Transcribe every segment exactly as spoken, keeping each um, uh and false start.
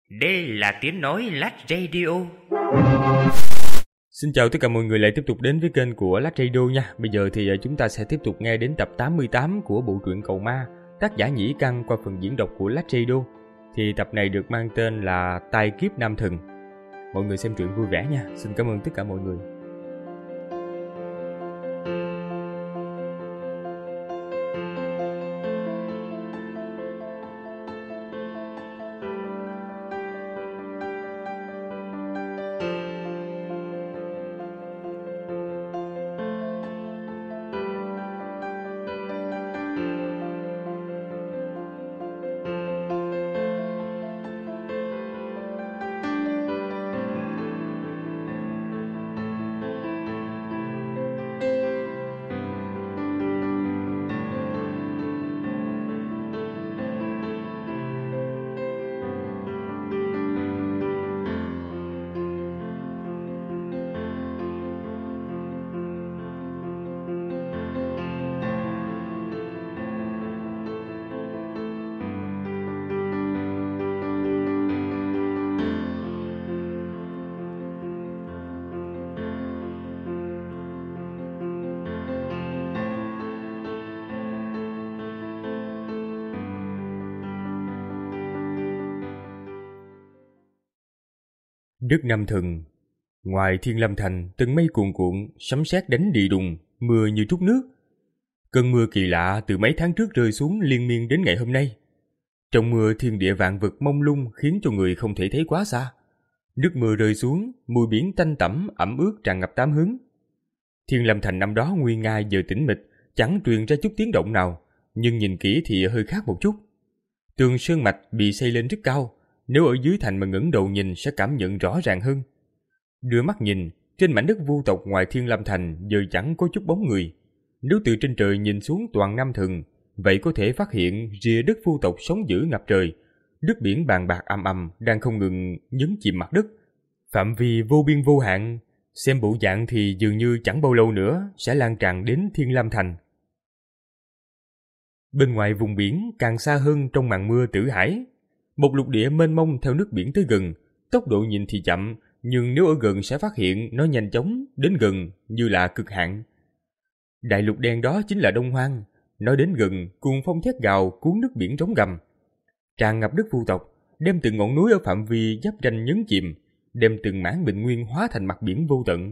Đây là tiếng nói Lát Radio. Xin chào tất cả mọi người lại tiếp tục đến với kênh của Lát Radio nha. Bây giờ thì chúng ta sẽ tiếp tục nghe đến tập tám mươi tám của bộ truyện Cầu Ma, tác giả Nhĩ Căn qua phần diễn đọc của Lát Radio. Thì tập này được mang tên là Tai Kiếp Nam Thần. Mọi người xem truyện vui vẻ nha. Xin cảm ơn tất cả mọi người. Đất Nam Thần. Ngoài Thiên Lâm Thành, tầng mây cuồn cuộn, sấm sét đánh đi đùng, mưa như trút nước. Cơn mưa kỳ lạ từ mấy tháng trước rơi xuống liên miên đến ngày hôm nay. Trong mưa, thiên địa vạn vật mông lung khiến cho người không thể thấy quá xa. Nước mưa rơi xuống, mùi biển tanh tẩm ẩm ướt tràn ngập tám hướng. Thiên Lâm Thành năm đó nguy nga giờ tĩnh mịch, chẳng truyền ra chút tiếng động nào, nhưng nhìn kỹ thì hơi khác một chút. Tường sơn mạch bị xây lên rất cao. Nếu ở dưới thành mà ngẩng đầu nhìn sẽ cảm nhận rõ ràng hơn. Đưa mắt nhìn, trên mảnh đất vu tộc ngoài Thiên Lâm Thành giờ chẳng có chút bóng người. Nếu từ trên trời nhìn xuống toàn Nam Thần, vậy có thể phát hiện rìa đất vu tộc sóng dữ ngập trời. Nước biển bàn bạc ầm ầm đang không ngừng nhấn chìm mặt đất. Phạm vi vô biên vô hạn, xem bộ dạng thì dường như chẳng bao lâu nữa sẽ lan tràn đến Thiên Lâm Thành. Bên ngoài vùng biển càng xa hơn trong màn mưa Tử Hải. Một lục địa mênh mông theo nước biển tới gần, tốc độ nhìn thì chậm, nhưng nếu ở gần sẽ phát hiện nó nhanh chóng đến gần như là cực hạn. Đại lục đen đó chính là Đông Hoang, nó đến gần cuồng phong thét gào cuốn nước biển rống gầm, tràn ngập đất vu tộc, đem từng ngọn núi ở phạm vi giáp ranh nhấn chìm, đem từng mảng bình nguyên hóa thành mặt biển vô tận.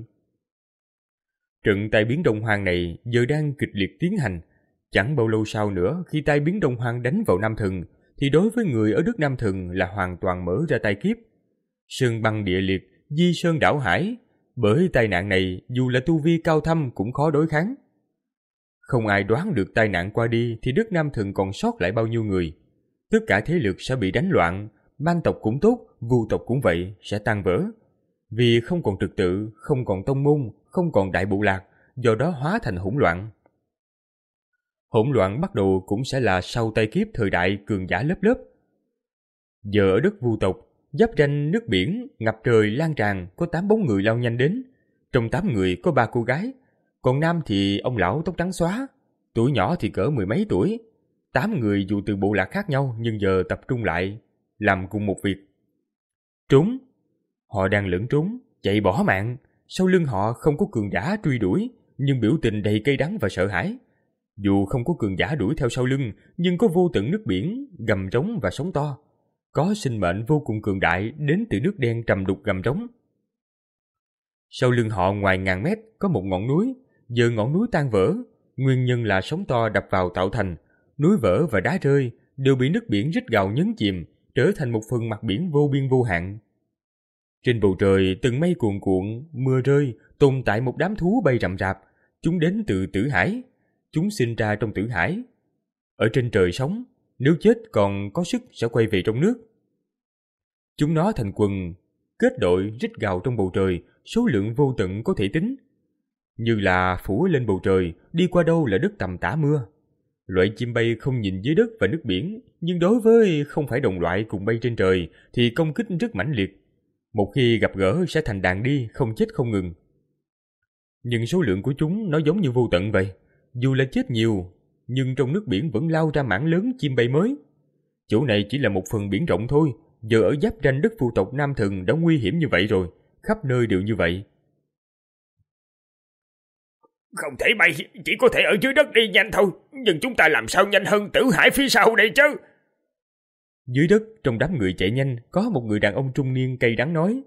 Trận tai biến Đông Hoang này giờ đang kịch liệt tiến hành, chẳng bao lâu sau nữa khi tai biến Đông Hoang đánh vào Nam Thần, thì đối với người ở đất Nam Thần là hoàn toàn mở ra tai kiếp. Sơn băng địa liệt, di sơn đảo hải, bởi tai nạn này dù là tu vi cao thâm cũng khó đối kháng. Không ai đoán được tai nạn qua đi thì đất Nam Thần còn sót lại bao nhiêu người. Tất cả thế lực sẽ bị đánh loạn, man tộc cũng tốt, vu tộc cũng vậy, sẽ tan vỡ. Vì không còn trật tự, không còn tông môn, không còn đại bộ lạc, do đó hóa thành hỗn loạn. Hỗn loạn bắt đầu cũng sẽ là sau tai kiếp thời đại cường giả lớp lớp. Giờ ở đất vu tộc, giáp ranh nước biển, ngập trời lan tràn, có tám bóng người lao nhanh đến. Trong tám người có ba cô gái, còn nam thì ông lão tóc trắng xóa, tuổi nhỏ thì cỡ mười mấy tuổi. Tám người dù từ bộ lạc khác nhau nhưng giờ tập trung lại, làm cùng một việc. Trốn. Họ đang lẫn trốn, chạy bỏ mạng. Sau lưng họ không có cường giả truy đuổi, nhưng biểu tình đầy cay đắng và sợ hãi. Dù không có cường giả đuổi theo sau lưng, nhưng có vô tận nước biển, gầm trống và sóng to. Có sinh mệnh vô cùng cường đại đến từ nước đen trầm đục gầm trống. Sau lưng họ ngoài ngàn mét có một ngọn núi, giờ ngọn núi tan vỡ. Nguyên nhân là sóng to đập vào tạo thành. Núi vỡ và đá rơi đều bị nước biển rít gào nhấn chìm, trở thành một phần mặt biển vô biên vô hạn. Trên bầu trời từng mây cuồn cuộn, mưa rơi, tồn tại một đám thú bay rậm rạp. Chúng đến từ Tử Hải. Chúng sinh ra trong Tử Hải. Ở trên trời sống, nếu chết còn có sức sẽ quay về trong nước. Chúng nó thành quần, kết đội rít gào trong bầu trời, số lượng vô tận có thể tính. Như là phủ lên bầu trời, đi qua đâu là đất tầm tã mưa. Loại chim bay không nhìn dưới đất và nước biển, nhưng đối với không phải đồng loại cùng bay trên trời thì công kích rất mãnh liệt. Một khi gặp gỡ sẽ thành đàn đi, không chết không ngừng. Nhưng số lượng của chúng nó giống như vô tận vậy. Dù là chết nhiều, nhưng trong nước biển vẫn lao ra mảng lớn chim bay mới. Chỗ này chỉ là một phần biển rộng thôi, giờ ở giáp ranh đất phụ tộc Nam Thần đã nguy hiểm như vậy rồi, khắp nơi đều như vậy. Không thể bay, chỉ có thể ở dưới đất đi nhanh thôi, nhưng chúng ta làm sao nhanh hơn Tử Hải phía sau đây chứ? Dưới đất, trong đám người chạy nhanh, có một người đàn ông trung niên cay đắng nói.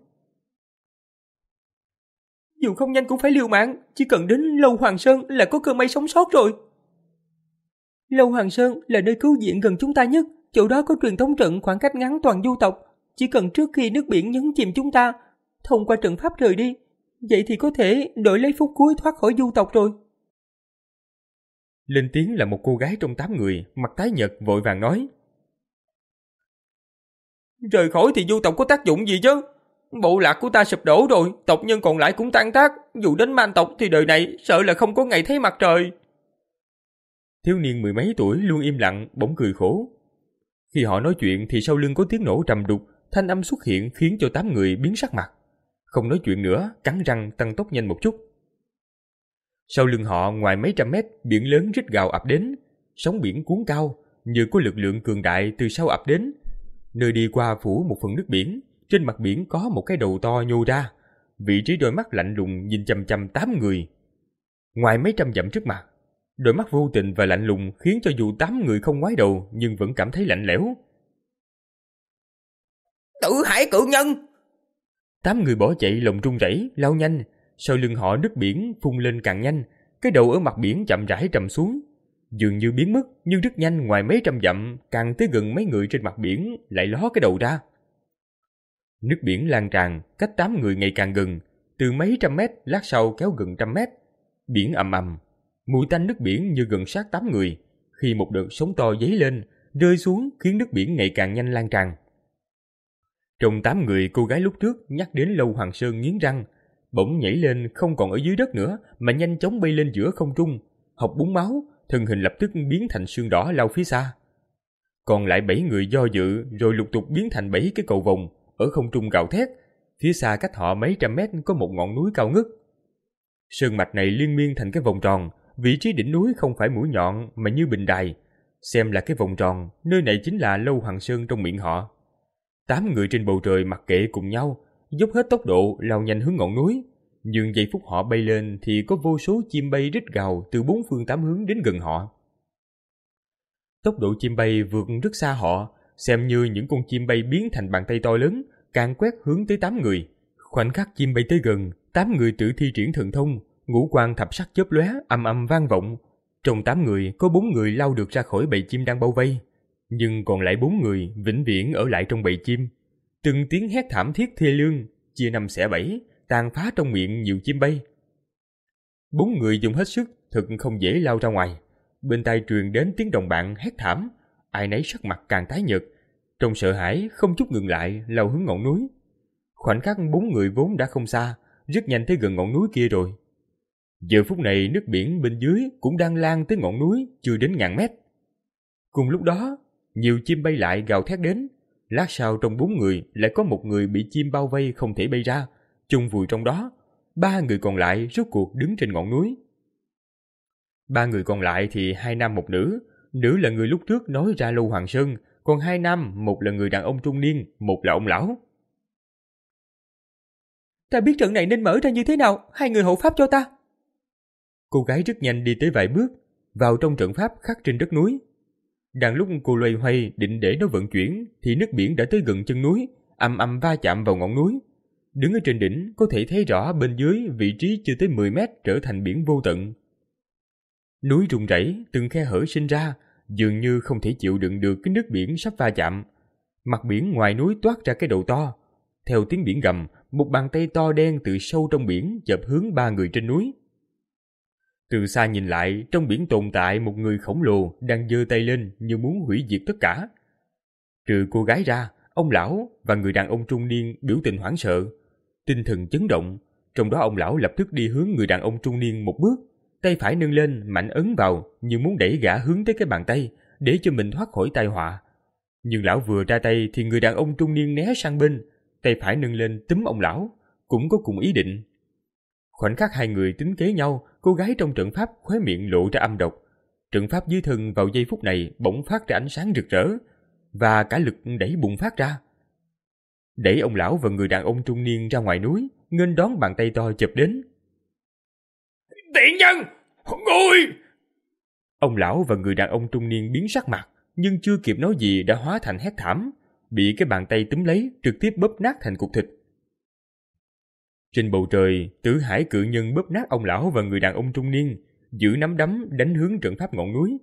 Dù không nhanh cũng phải liều mạng, chỉ cần đến Lâu Hoàng Sơn là có cơ may sống sót rồi. Lâu Hoàng Sơn là nơi cứu viện gần chúng ta nhất, chỗ đó có truyền thống trận khoảng cách ngắn toàn du tộc. Chỉ cần trước khi nước biển nhấn chìm chúng ta, thông qua trận pháp rời đi, vậy thì có thể đổi lấy phút cuối thoát khỏi du tộc rồi. Lên tiếng là một cô gái trong tám người, mặt tái nhợt vội vàng nói. Rời khỏi thì du tộc có tác dụng gì chứ? Bộ lạc của ta sụp đổ rồi, tộc nhân còn lại cũng tan tác. Dù đến man tộc thì đời này sợ là không có ngày thấy mặt trời. Thiếu niên mười mấy tuổi luôn im lặng, bỗng cười khổ. Khi họ nói chuyện thì sau lưng có tiếng nổ trầm đục, thanh âm xuất hiện khiến cho tám người biến sắc mặt. Không nói chuyện nữa, cắn răng tăng tốc nhanh một chút. Sau lưng họ ngoài mấy trăm mét, biển lớn rít gào ập đến, sóng biển cuốn cao, như có lực lượng cường đại từ sau ập đến. Nơi đi qua phủ một phần nước biển, trên mặt biển có một cái đầu to nhô ra, vị trí đôi mắt lạnh lùng nhìn chằm chằm tám người. Ngoài mấy trăm dặm trước mặt, đôi mắt vô tình và lạnh lùng khiến cho dù tám người không ngoái đầu nhưng vẫn cảm thấy lạnh lẽo. Tử Hải cự nhân! Tám người bỏ chạy lòng run rẩy, lao nhanh, sau lưng họ nước biển phun lên càng nhanh, cái đầu ở mặt biển chậm rãi trầm xuống, dường như biến mất nhưng rất nhanh. Ngoài mấy trăm dặm, càng tới gần mấy người trên mặt biển lại ló cái đầu ra. Nước biển lan tràn, cách tám người ngày càng gần, từ mấy trăm mét lát sau kéo gần trăm mét. Biển ầm ầm, mùi tanh nước biển như gần sát tám người. Khi một đợt sóng to dấy lên, rơi xuống khiến nước biển ngày càng nhanh lan tràn. Trong tám người, cô gái lúc trước nhắc đến Lâu Hoàng Sơn nghiến răng, bỗng nhảy lên không còn ở dưới đất nữa mà nhanh chóng bay lên giữa không trung, học búng máu, thân hình lập tức biến thành sương đỏ lao phía xa. Còn lại bảy người do dự rồi lục tục biến thành bảy cái cầu vồng ở không trung gào thét. Phía xa cách họ mấy trăm mét có một ngọn núi cao ngất. Sơn mạch này liên miên thành cái vòng tròn, vị trí đỉnh núi không phải mũi nhọn mà như bình đài. Xem là cái vòng tròn, nơi này chính là Lâu Hoàng Sơn trong miệng họ. Tám người trên bầu trời mặc kệ cùng nhau, dốc hết tốc độ lao nhanh hướng ngọn núi. Nhưng giây phút họ bay lên thì có vô số chim bay rít gào từ bốn phương tám hướng đến gần họ. Tốc độ chim bay vượt rất xa họ, xem như những con chim bay biến thành bàn tay to lớn, càng quét hướng tới tám người. Khoảnh khắc chim bay tới gần, tám người tự thi triển thần thông, ngũ quan thập sắc chớp lóe, ầm ầm vang vọng. Trong tám người có bốn người lao được ra khỏi bầy chim đang bao vây, nhưng còn lại bốn người vĩnh viễn ở lại trong bầy chim. Từng tiếng hét thảm thiết thê lương, chia năm xẻ bảy, tàn phá trong miệng nhiều chim bay. Bốn người dùng hết sức, thật không dễ lao ra ngoài. Bên tai truyền đến tiếng đồng bạn hét thảm, ai nấy sắc mặt càng tái nhợt, trong sợ hãi không chút ngừng lại lao hướng ngọn núi. Khoảnh khắc bốn người vốn đã không xa, rất nhanh tới gần ngọn núi kia rồi. Giờ phút này nước biển bên dưới cũng đang lan tới ngọn núi chưa đến ngàn mét. Cùng lúc đó, nhiều chim bay lại gào thét đến. Lát sau trong bốn người lại có một người bị chim bao vây không thể bay ra, chôn vùi trong đó. Ba người còn lại rốt cuộc đứng trên ngọn núi. Ba người còn lại thì hai nam một nữ. Nữ là người lúc trước nói ra Lâu Hoàng Sơn, còn hai nam, một là người đàn ông trung niên, một là ông lão. Ta biết trận này nên mở ra như thế nào, hai người hộ pháp cho ta. Cô gái rất nhanh đi tới vài bước, vào trong trận pháp khắc trên đất núi. Đang lúc cô loay hoay định để nó vận chuyển thì nước biển đã tới gần chân núi, ầm ầm va chạm vào ngọn núi. Đứng ở trên đỉnh có thể thấy rõ bên dưới vị trí chưa tới mười mét trở thành biển vô tận. Núi rung rẩy, từng khe hở sinh ra, dường như không thể chịu đựng được cái nước biển sắp va chạm. Mặt biển ngoài núi toát ra cái đầu to. Theo tiếng biển gầm, một bàn tay to đen từ sâu trong biển chộp hướng ba người trên núi. Từ xa nhìn lại, trong biển tồn tại một người khổng lồ đang giơ tay lên như muốn hủy diệt tất cả. Trừ cô gái ra, ông lão và người đàn ông trung niên biểu tình hoảng sợ, tinh thần chấn động. Trong đó ông lão lập tức đi hướng người đàn ông trung niên một bước, tay phải nâng lên mạnh ấn vào như muốn đẩy gã hướng tới cái bàn tay để cho mình thoát khỏi tai họa. Nhưng lão vừa ra tay thì người đàn ông trung niên né sang bên, tay phải nâng lên túm ông lão, cũng có cùng ý định. Khoảnh khắc hai người tính kế nhau, cô gái trong trận pháp khóe miệng lộ ra âm độc. Trận pháp dưới thân vào giây phút này bỗng phát ra ánh sáng rực rỡ, và cả lực đẩy bùng phát ra. đẩy ông lão và người đàn ông trung niên ra ngoài núi, nghênh đón bàn tay to chụp đến. Tiện nhân! Ngươi! Ông lão và người đàn ông trung niên biến sắc mặt, nhưng chưa kịp nói gì đã hóa thành hét thảm, bị cái bàn tay túm lấy trực tiếp bóp nát thành cục thịt. Trên bầu trời, Tử Hải cự nhân bóp nát ông lão và người đàn ông trung niên, giữ nắm đấm đánh hướng trận pháp ngọn núi.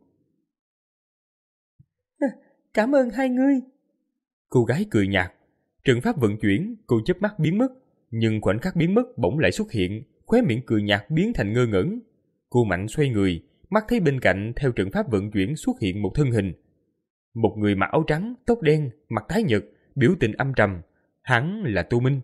Cảm ơn hai ngươi. Cô gái cười nhạt. Trận pháp vận chuyển, cô chớp mắt biến mất, nhưng khoảnh khắc biến mất bỗng lại xuất hiện, khóe miệng cười nhạt biến thành ngơ ngẩn. Cô mạnh xoay người, mắt thấy bên cạnh theo trận pháp vận chuyển xuất hiện một thân hình. Một người mặc áo trắng, tóc đen, mặt tái nhợt, biểu tình âm trầm. Hắn là Tô Minh.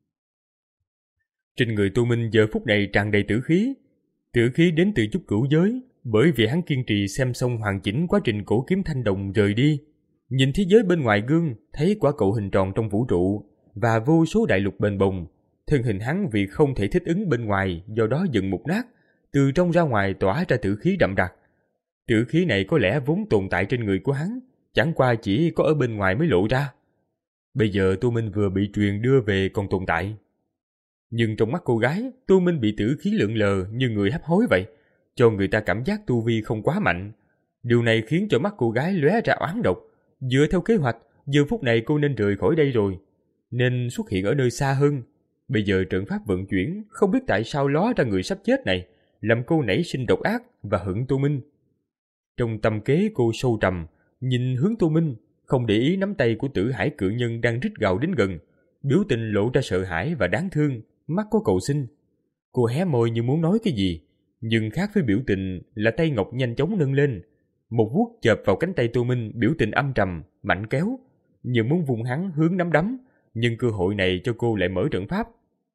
Trên người Tô Minh giờ phút này tràn đầy tử khí. Tử khí đến từ chút cửu giới, bởi vì hắn kiên trì xem xong hoàn chỉnh quá trình cổ kiếm thanh đồng rời đi. Nhìn thế giới bên ngoài gương, thấy quả cầu hình tròn trong vũ trụ và vô số đại lục bền bồng. Thân hình hắn vì không thể thích ứng bên ngoài, do đó dần mục nát, từ trong ra ngoài tỏa ra tử khí đậm đặc. Tử khí này có lẽ vốn tồn tại trên người của hắn, chẳng qua chỉ có ở bên ngoài mới lộ ra. Bây giờ Tô Minh vừa bị truyền đưa về còn tồn tại. Nhưng trong mắt cô gái, Tô Minh bị tử khí lượn lờ như người hấp hối vậy, cho người ta cảm giác tu vi không quá mạnh. Điều này khiến cho mắt cô gái lóe ra oán độc. Dựa theo kế hoạch, giờ phút này cô nên rời khỏi đây rồi, nên xuất hiện ở nơi xa hơn. Bây giờ trận pháp vận chuyển, không biết tại sao ló ra người sắp chết này, làm cô nảy sinh độc ác và hận Tô Minh. Trong tâm kế cô sâu trầm, nhìn hướng Tô Minh, không để ý nắm tay của Tử Hải cự nhân đang rít gào đến gần, biểu tình lộ ra sợ hãi và đáng thương, mắt có cầu xin. Cô hé môi như muốn nói cái gì, nhưng khác với biểu tình là tay ngọc nhanh chóng nâng lên, một vuốt chộp vào cánh tay Tô Minh, biểu tình âm trầm, mạnh kéo, như muốn vùng hắn hướng nắm đấm, nhưng cơ hội này cho cô lại mở trận pháp.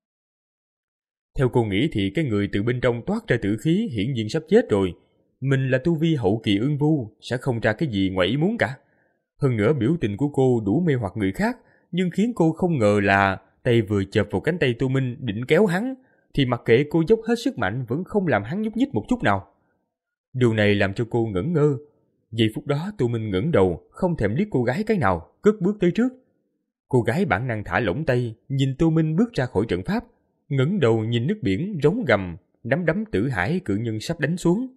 Theo cô nghĩ thì cái người từ bên trong toát ra tử khí hiển nhiên sắp chết rồi. Mình là tu vi hậu kỳ ương vu, sẽ không ra cái gì ngoài ý muốn cả. Hơn nữa biểu tình của cô đủ mê hoặc người khác, nhưng khiến cô không ngờ là tay vừa chộp vào cánh tay Tô Minh định kéo hắn, thì mặc kệ cô dốc hết sức mạnh vẫn không làm hắn nhúc nhích một chút nào. Điều này làm cho cô ngẩn ngơ. Giây phút đó Tô Minh ngẩng đầu, không thèm liếc cô gái cái nào, cất bước tới trước. Cô gái bản năng thả lỏng tay, nhìn Tô Minh bước ra khỏi trận pháp, ngẩng đầu nhìn nước biển rống gầm, nắm đấm Tử Hải cự nhân sắp đánh xuống.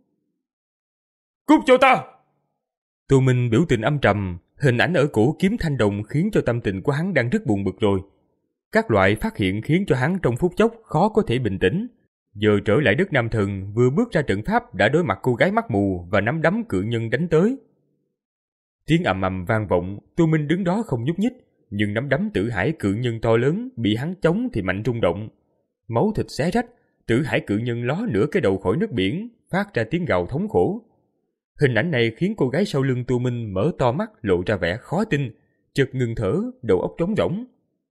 Cút cho ta! Tô Minh biểu tình âm trầm, hình ảnh ở cổ kiếm thanh đồng khiến cho tâm tình của hắn đang rất buồn bực rồi. Các loại phát hiện khiến cho hắn trong phút chốc khó có thể bình tĩnh. Giờ trở lại đất Nam Thần, vừa bước ra trận pháp đã đối mặt cô gái mắt mù và nắm đấm cự nhân đánh tới. Tiếng ầm ầm vang vọng, Tô Minh đứng đó không nhúc nhích, nhưng nắm đấm Tử Hải cự nhân to lớn bị hắn chống thì mạnh rung động. Máu thịt xé rách, Tử Hải cự nhân ló nửa cái đầu khỏi nước biển, phát ra tiếng gào thống khổ. Hình ảnh này khiến cô gái sau lưng Tô Minh mở to mắt lộ ra vẻ khó tin, chợt ngừng thở, đầu óc trống rỗng.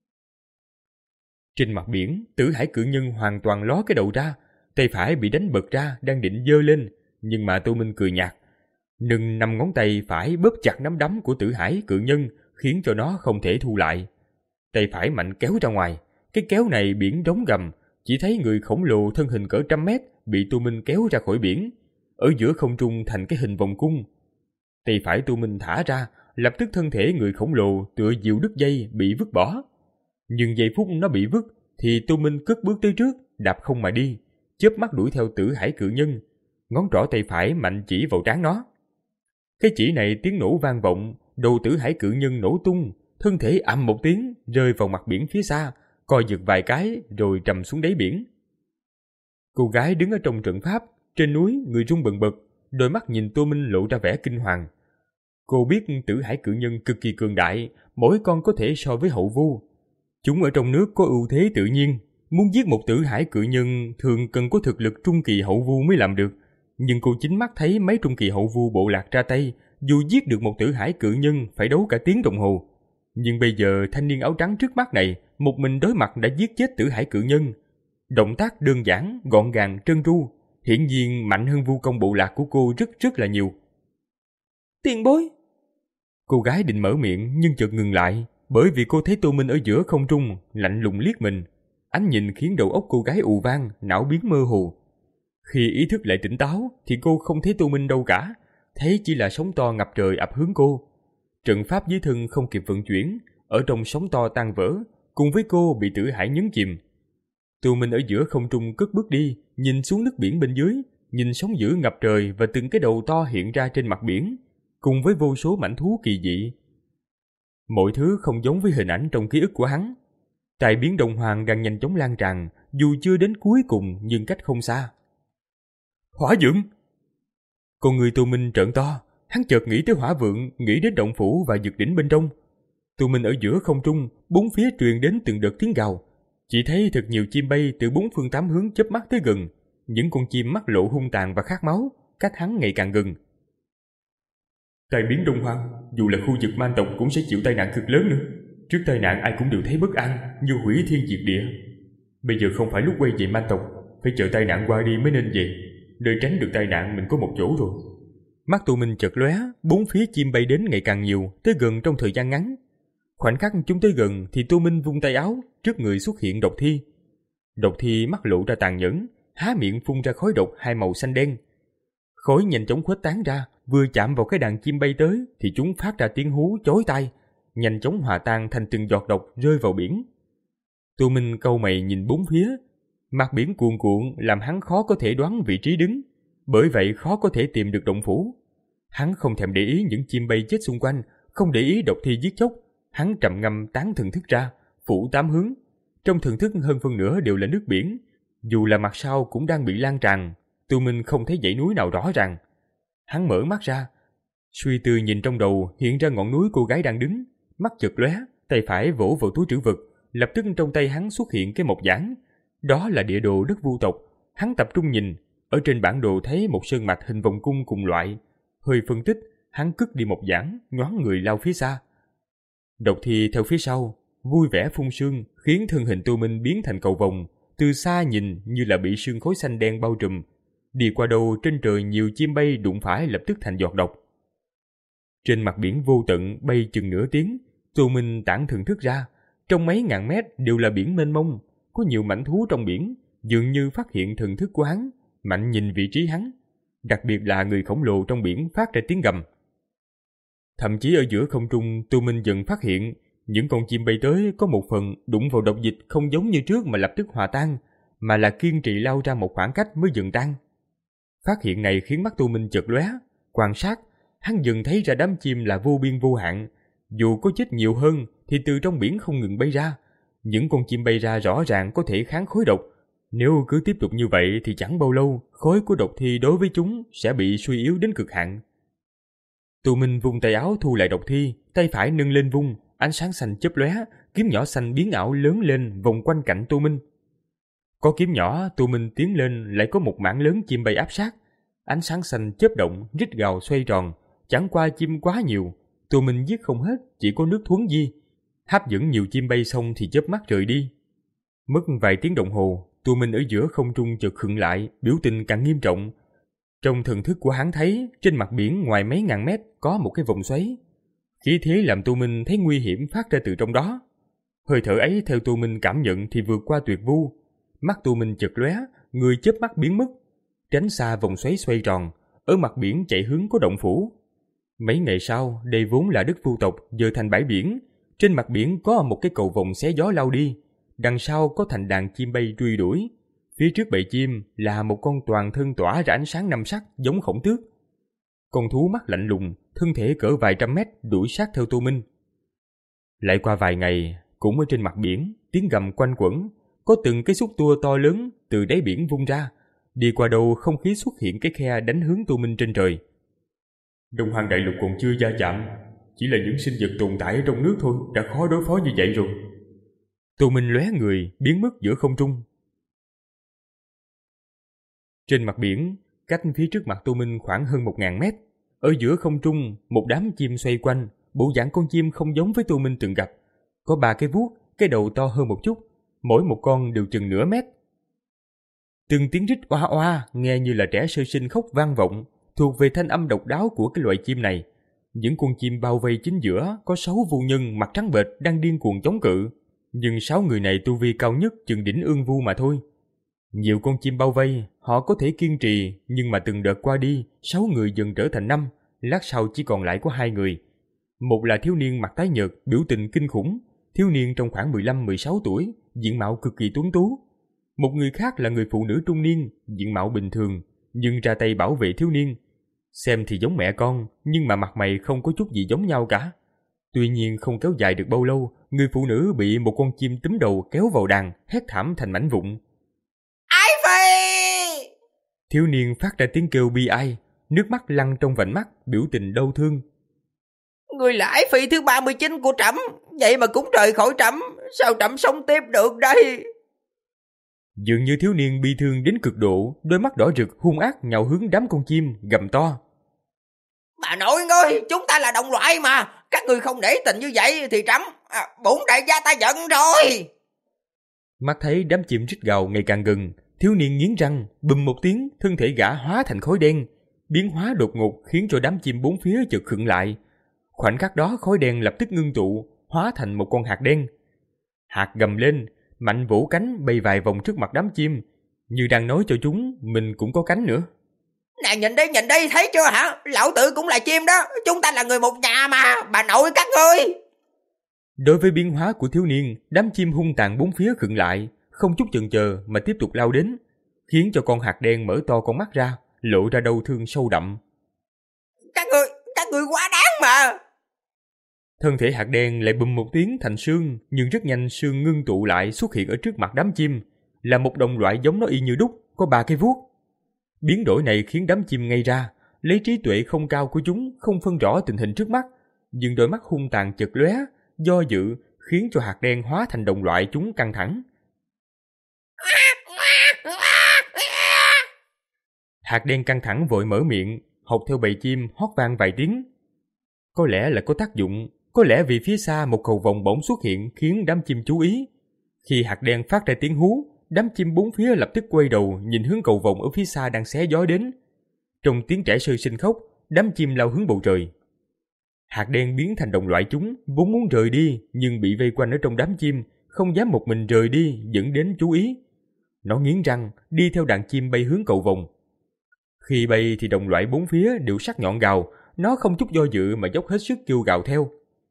Trên mặt biển, Tử Hải cự nhân hoàn toàn ló cái đầu ra, tay phải bị đánh bật ra đang định giơ lên, nhưng mà Tô Minh cười nhạt, nâng năm ngón tay phải bóp chặt nắm đấm của Tử Hải cự nhân, khiến cho nó không thể thu lại. Tay phải mạnh kéo ra ngoài, cái kéo này biển rống gầm, chỉ thấy người khổng lồ thân hình cỡ trăm mét bị Tô Minh kéo ra khỏi biển, ở giữa không trung thành cái hình vòng cung. Tay phải Tô Minh thả ra, lập tức thân thể người khổng lồ tựa diều đứt dây bị vứt bỏ. Nhưng giây phút nó bị vứt thì Tô Minh cất bước tới trước, đạp không mà đi, chớp mắt đuổi theo Tử Hải cự nhân, ngón trỏ tay phải mạnh chỉ vào trán nó. Cái chỉ này tiếng nổ vang vọng, đầu Tử Hải cự nhân nổ tung, thân thể ầm một tiếng rơi vào mặt biển phía xa, co giật vài cái rồi trầm xuống đáy biển. Cô gái đứng ở trong trận pháp, trên núi người run bần bật, đôi mắt nhìn Tô Minh lộ ra vẻ kinh hoàng. Cô biết Tử Hải cự nhân cực kỳ cường đại, mỗi con có thể so với hậu vu. Chúng ở trong nước có ưu thế tự nhiên, muốn giết một Tử Hải cự nhân thường cần có thực lực trung kỳ hậu vu mới làm được. Nhưng cô chính mắt thấy mấy trung kỳ hậu vu bộ lạc ra tay, dù giết được một Tử Hải cự nhân phải đấu cả tiếng đồng hồ. Nhưng bây giờ thanh niên áo trắng trước mắt này, một mình đối mặt đã giết chết Tử Hải cự nhân. Động tác đơn giản, gọn gàng, trơn tru, hiển nhiên mạnh hơn vu công bộ lạc của cô rất rất là nhiều. Tiền bối! Cô gái định mở miệng nhưng chợt ngừng lại, bởi vì cô thấy Tô Minh ở giữa không trung, lạnh lùng liếc mình. Ánh nhìn khiến đầu óc cô gái ù vang, não biến mơ hồ. Khi ý thức lại tỉnh táo thì cô không thấy Tô Minh đâu cả, thấy chỉ là sóng to ngập trời ập hướng cô. Trận pháp dưới thân không kịp vận chuyển, ở trong sóng to tan vỡ, cùng với cô bị Tử Hải nhấn chìm. Tụi mình ở giữa không trung cất bước đi, nhìn xuống nước biển bên dưới, nhìn sóng dữ ngập trời và từng cái đầu to hiện ra trên mặt biển, cùng với vô số mảnh thú kỳ dị. Mọi thứ không giống với hình ảnh trong ký ức của hắn. Tại biển Đông Hoàng đang nhanh chóng lan tràn, dù chưa đến cuối cùng nhưng cách không xa. Hỏa Vượng! Con người Tô Minh trợn to, hắn chợt nghĩ tới Hỏa Vượng, nghĩ đến động phủ và dược đỉnh bên trong. Tô Minh ở giữa không trung, bốn phía truyền đến từng đợt tiếng gào. Chỉ thấy thật nhiều chim bay từ bốn phương tám hướng chớp mắt tới gần, những con chim mắt lộ hung tàn và khát máu, cách hắn ngày càng gần. Tại biển Đông Hoang, dù là khu vực man tộc cũng sẽ chịu tai nạn cực lớn nữa. Trước tai nạn ai cũng đều thấy bất an, như hủy thiên diệt địa. Bây giờ không phải lúc quay về man tộc, phải chờ tai nạn qua đi mới nên về. Nơi tránh được tai nạn mình có một chỗ rồi. Mắt Tô Minh chợt lóe, bốn phía chim bay đến ngày càng nhiều, tới gần trong thời gian ngắn. Khoảnh khắc chúng tới gần thì Tô Minh vung tay áo, trước người xuất hiện độc thi. Độc thi mắt lộ ra tàn nhẫn, há miệng phun ra khói độc hai màu xanh đen. Khói nhanh chóng khuếch tán ra, vừa chạm vào cái đàn chim bay tới thì chúng phát ra tiếng hú chói tai, nhanh chóng hòa tan thành từng giọt độc rơi vào biển. Tô Minh cau mày nhìn bốn phía, mặt biển cuồn cuộn làm hắn khó có thể đoán vị trí đứng, bởi vậy khó có thể tìm được động phủ. Hắn không thèm để ý những chim bay chết xung quanh, không để ý độc thi giết chóc. Hắn trầm ngâm tán thần thức ra, phủ tám hướng. Trong thần thức hơn phân nửa đều là nước biển, dù là mặt sau cũng đang bị lan tràn. Tô Minh không thấy dãy núi nào rõ ràng. Hắn mở mắt ra, suy tư nhìn trong đầu hiện ra ngọn núi cô gái đang đứng, mắt chợt lóe, tay phải vỗ vào túi trữ vật, lập tức trong tay hắn xuất hiện cái mộc giản. Đó là địa đồ đất Vu tộc. Hắn tập trung nhìn, ở trên bản đồ thấy một sơn mạch hình vòng cung cùng loại. Hơi phân tích, hắn cất đi mộc giản, nhoáng người lao phía xa. Độc thi theo phía sau, vui vẻ phun sương, khiến thân hình Tô Minh biến thành cầu vồng, từ xa nhìn như là bị sương khói xanh đen bao trùm. Đi qua đâu trên trời nhiều chim bay đụng phải lập tức thành giọt độc. Trên mặt biển vô tận bay chừng nửa tiếng, Tô Minh tản thần thức ra, trong mấy ngàn mét đều là biển mênh mông, có nhiều mảnh thú trong biển, dường như phát hiện thần thức của hắn, mạnh nhìn vị trí hắn, đặc biệt là người khổng lồ trong biển phát ra tiếng gầm. Thậm chí ở giữa không trung, Tô Minh dần phát hiện những con chim bay tới có một phần đụng vào độc dịch không giống như trước mà lập tức hòa tan, mà là kiên trì lao ra một khoảng cách mới dần tan. Phát hiện này khiến mắt Tô Minh chợt lóe, quan sát, hắn dần thấy ra đám chim là vô biên vô hạn, dù có chết nhiều hơn thì từ trong biển không ngừng bay ra. Những con chim bay ra rõ ràng có thể kháng khói độc. Nếu cứ tiếp tục như vậy thì chẳng bao lâu khói của độc thi đối với chúng sẽ bị suy yếu đến cực hạn. Tô Minh vung tay áo thu lại độc thi, tay phải nâng lên vung, ánh sáng xanh chớp lóe, kiếm nhỏ xanh biến ảo lớn lên vòng quanh cạnh Tô Minh. Có kiếm nhỏ, Tô Minh tiến lên lại có một mảng lớn chim bay áp sát. Ánh sáng xanh chớp động, rít gào xoay tròn, chẳng qua chim quá nhiều, Tô Minh giết không hết, chỉ có nước thuấn di. Hấp dẫn nhiều chim bay xong thì chớp mắt rời đi. Mất vài tiếng đồng hồ, Tô Minh ở giữa không trung chợt khựng lại, biểu tình càng nghiêm trọng. Trong thần thức của hắn thấy, trên mặt biển ngoài mấy ngàn mét có một cái vòng xoáy. Khí thế làm Tô Minh thấy nguy hiểm phát ra từ trong đó. Hơi thở ấy theo Tô Minh cảm nhận thì vượt qua tuyệt vu. Mắt Tô Minh chợt lóe, người chớp mắt biến mất. Tránh xa vòng xoáy xoay tròn, ở mặt biển chạy hướng có động phủ. Mấy ngày sau, đây vốn là đất Vu tộc giờ thành bãi biển. Trên mặt biển có một cái cầu vòng xé gió lao đi. Đằng sau có thành đàn chim bay truy đuổi. Phía trước bầy chim là một con toàn thân tỏa ra ánh sáng năm sắc giống khổng tước. Con thú mắt lạnh lùng, thân thể cỡ vài trăm mét đuổi sát theo Tô Minh. Lại qua vài ngày, cũng ở trên mặt biển, tiếng gầm quanh quẩn, có từng cái xúc tua to lớn từ đáy biển vung ra. Đi qua đâu không khí xuất hiện cái khe đánh hướng Tô Minh trên trời. Đông Hoàng Đại Lục còn chưa va chạm, chỉ là những sinh vật tồn tại ở trong nước thôi, đã khó đối phó như vậy rồi. Tô Minh lóe người, biến mất giữa không trung. Trên mặt biển, cách phía trước mặt Tô Minh khoảng hơn một ngàn mét. Ở giữa không trung, một đám chim xoay quanh, bộ dạng con chim không giống với Tô Minh từng gặp. Có ba cái vuốt, cái đầu to hơn một chút, mỗi một con đều chừng nửa mét. Từng tiếng rít oa oa, nghe như là trẻ sơ sinh khóc vang vọng, thuộc về thanh âm độc đáo của cái loại chim này. Những con chim bao vây chính giữa, có sáu vu nhân mặt trắng bệch đang điên cuồng chống cự. Nhưng sáu người này tu vi cao nhất chừng đỉnh ương vu mà thôi. Nhiều con chim bao vây, họ có thể kiên trì, nhưng mà từng đợt qua đi, sáu người dần trở thành năm, lát sau chỉ còn lại có hai người. Một là thiếu niên mặt tái nhợt, biểu tình kinh khủng, thiếu niên trong khoảng mười lăm mười sáu tuổi, diện mạo cực kỳ tuấn tú. Một người khác là người phụ nữ trung niên, diện mạo bình thường, nhưng ra tay bảo vệ thiếu niên. Xem thì giống mẹ con, nhưng mà mặt mày không có chút gì giống nhau cả. Tuy nhiên không kéo dài được bao lâu, người phụ nữ bị một con chim túm đầu kéo vào đàn, hét thảm thành mảnh vụn. Ái Phi! Thiếu niên phát ra tiếng kêu bi ai, nước mắt lăn trong vành mắt, biểu tình đau thương. Người là Ái Phi thứ ba mươi chín của trẫm, vậy mà cũng rời khỏi trẫm, sao trẫm sống tiếp được đây? Dường như thiếu niên bi thương đến cực độ, đôi mắt đỏ rực hung ác nhào hướng đám con chim, gầm to. Bà nội ơi, chúng ta là đồng loại mà, các người không để tình như vậy thì trẫm, à, bổn đại gia ta giận rồi. Mắt thấy đám chim rít gào ngày càng gần, thiếu niên nghiến răng, bùm một tiếng, thân thể gã hóa thành khói đen. Biến hóa đột ngột khiến cho đám chim bốn phía chợt khựng lại. Khoảnh khắc đó khói đen lập tức ngưng tụ, hóa thành một con hạt đen. Hạt gầm lên, mạnh vỗ cánh bay vài vòng trước mặt đám chim, như đang nói cho chúng mình cũng có cánh nữa. Nè nhìn đây, nhìn đây, thấy chưa hả? Lão tử cũng là chim đó, chúng ta là người một nhà mà, bà nội các ngươi. Đối với biến hóa của thiếu niên, đám chim hung tàn bốn phía khựng lại, không chút chần chờ mà tiếp tục lao đến, khiến cho con hạt đen mở to con mắt ra, lộ ra đau thương sâu đậm. Các ngươi, các ngươi quá đáng mà. Thân thể hạt đen lại bùm một tiếng thành sương, nhưng rất nhanh sương ngưng tụ lại xuất hiện ở trước mặt đám chim, là một đồng loại giống nó y như đúc, có ba cái vuốt. Biến đổi này khiến đám chim ngây ra, lấy trí tuệ không cao của chúng không phân rõ tình hình trước mắt, nhưng đôi mắt hung tàn chật lóe, do dự khiến cho hạt đen hóa thành đồng loại chúng căng thẳng. Hạt đen căng thẳng vội mở miệng, học theo bầy chim hót vang vài tiếng. Có lẽ là có tác dụng, có lẽ vì phía xa một cầu vồng bỗng xuất hiện khiến đám chim chú ý. Khi hạt đen phát ra tiếng hú, đám chim bốn phía lập tức quay đầu nhìn hướng cầu vồng ở phía xa đang xé gió đến. Trong tiếng trẻ sơ sinh khóc, đám chim lao hướng bầu trời. Hạt đen biến thành đồng loại chúng, vốn muốn rời đi nhưng bị vây quanh ở trong đám chim, không dám một mình rời đi dẫn đến chú ý. Nó nghiến răng đi theo đàn chim bay hướng cầu vồng. Khi bay thì đồng loại bốn phía đều sắc nhọn gào, nó không chút do dự mà dốc hết sức kêu gào theo.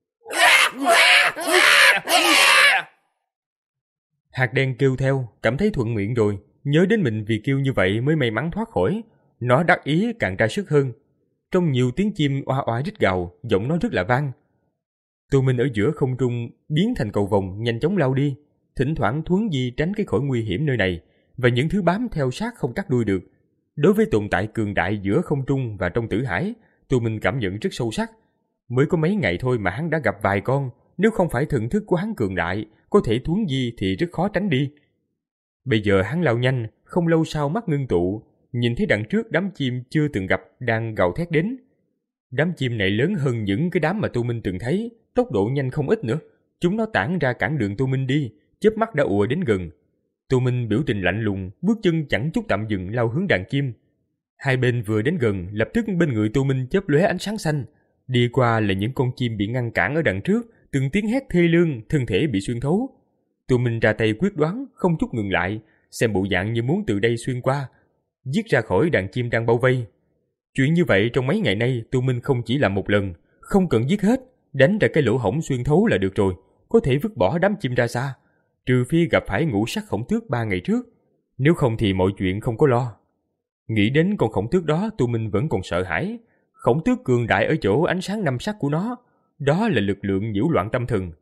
Hạt đen kêu theo, cảm thấy thuận miệng rồi, nhớ đến mình vì kêu như vậy mới may mắn thoát khỏi. Nó đắc ý càng ra sức hơn. Trong nhiều tiếng chim oa oa rít gào, giọng nó rất là vang. Tụi mình ở giữa không trung biến thành cầu vồng nhanh chóng lao đi, thỉnh thoảng thuấn di tránh cái khỏi nguy hiểm nơi này, và những thứ bám theo sát không cắt đuôi được. Đối với tồn tại cường đại giữa không trung và trong tử hải, tụi mình cảm nhận rất sâu sắc. Mới có mấy ngày thôi mà hắn đã gặp vài con, nếu không phải thần thức của hắn cường đại, có thể thuấn di thì rất khó tránh đi. Bây giờ hắn lao nhanh, không lâu sau mắt ngưng tụ, nhìn thấy đằng trước đám chim chưa từng gặp đang gào thét đến. Đám chim này lớn hơn những cái đám mà Tô Minh từng thấy, tốc độ nhanh không ít nữa. Chúng nó tản ra cản đường Tô Minh đi, chớp mắt đã ùa đến gần. Tô Minh biểu tình lạnh lùng, bước chân chẳng chút tạm dừng lao hướng đàn chim. Hai bên vừa đến gần, lập tức bên người Tô Minh chớp lóe ánh sáng xanh. Đi qua là những con chim bị ngăn cản ở đằng trước, từng tiếng hét thê lương, thân thể bị xuyên thấu. Tô Minh ra tay quyết đoán, không chút ngừng lại, xem bộ dạng như muốn từ đây xuyên qua, giết ra khỏi đàn chim đang bao vây. Chuyện như vậy trong mấy ngày nay Tô Minh không chỉ làm một lần, không cần giết hết, đánh ra cái lỗ hổng xuyên thấu là được rồi, có thể vứt bỏ đám chim ra xa, trừ phi gặp phải ngũ sắc khổng tước ba ngày trước, nếu không thì mọi chuyện không có lo. Nghĩ đến con khổng tước đó, Tô Minh vẫn còn sợ hãi. Khổng tước cường đại ở chỗ ánh sáng năm sắc của nó, đó là lực lượng nhiễu loạn tâm thần.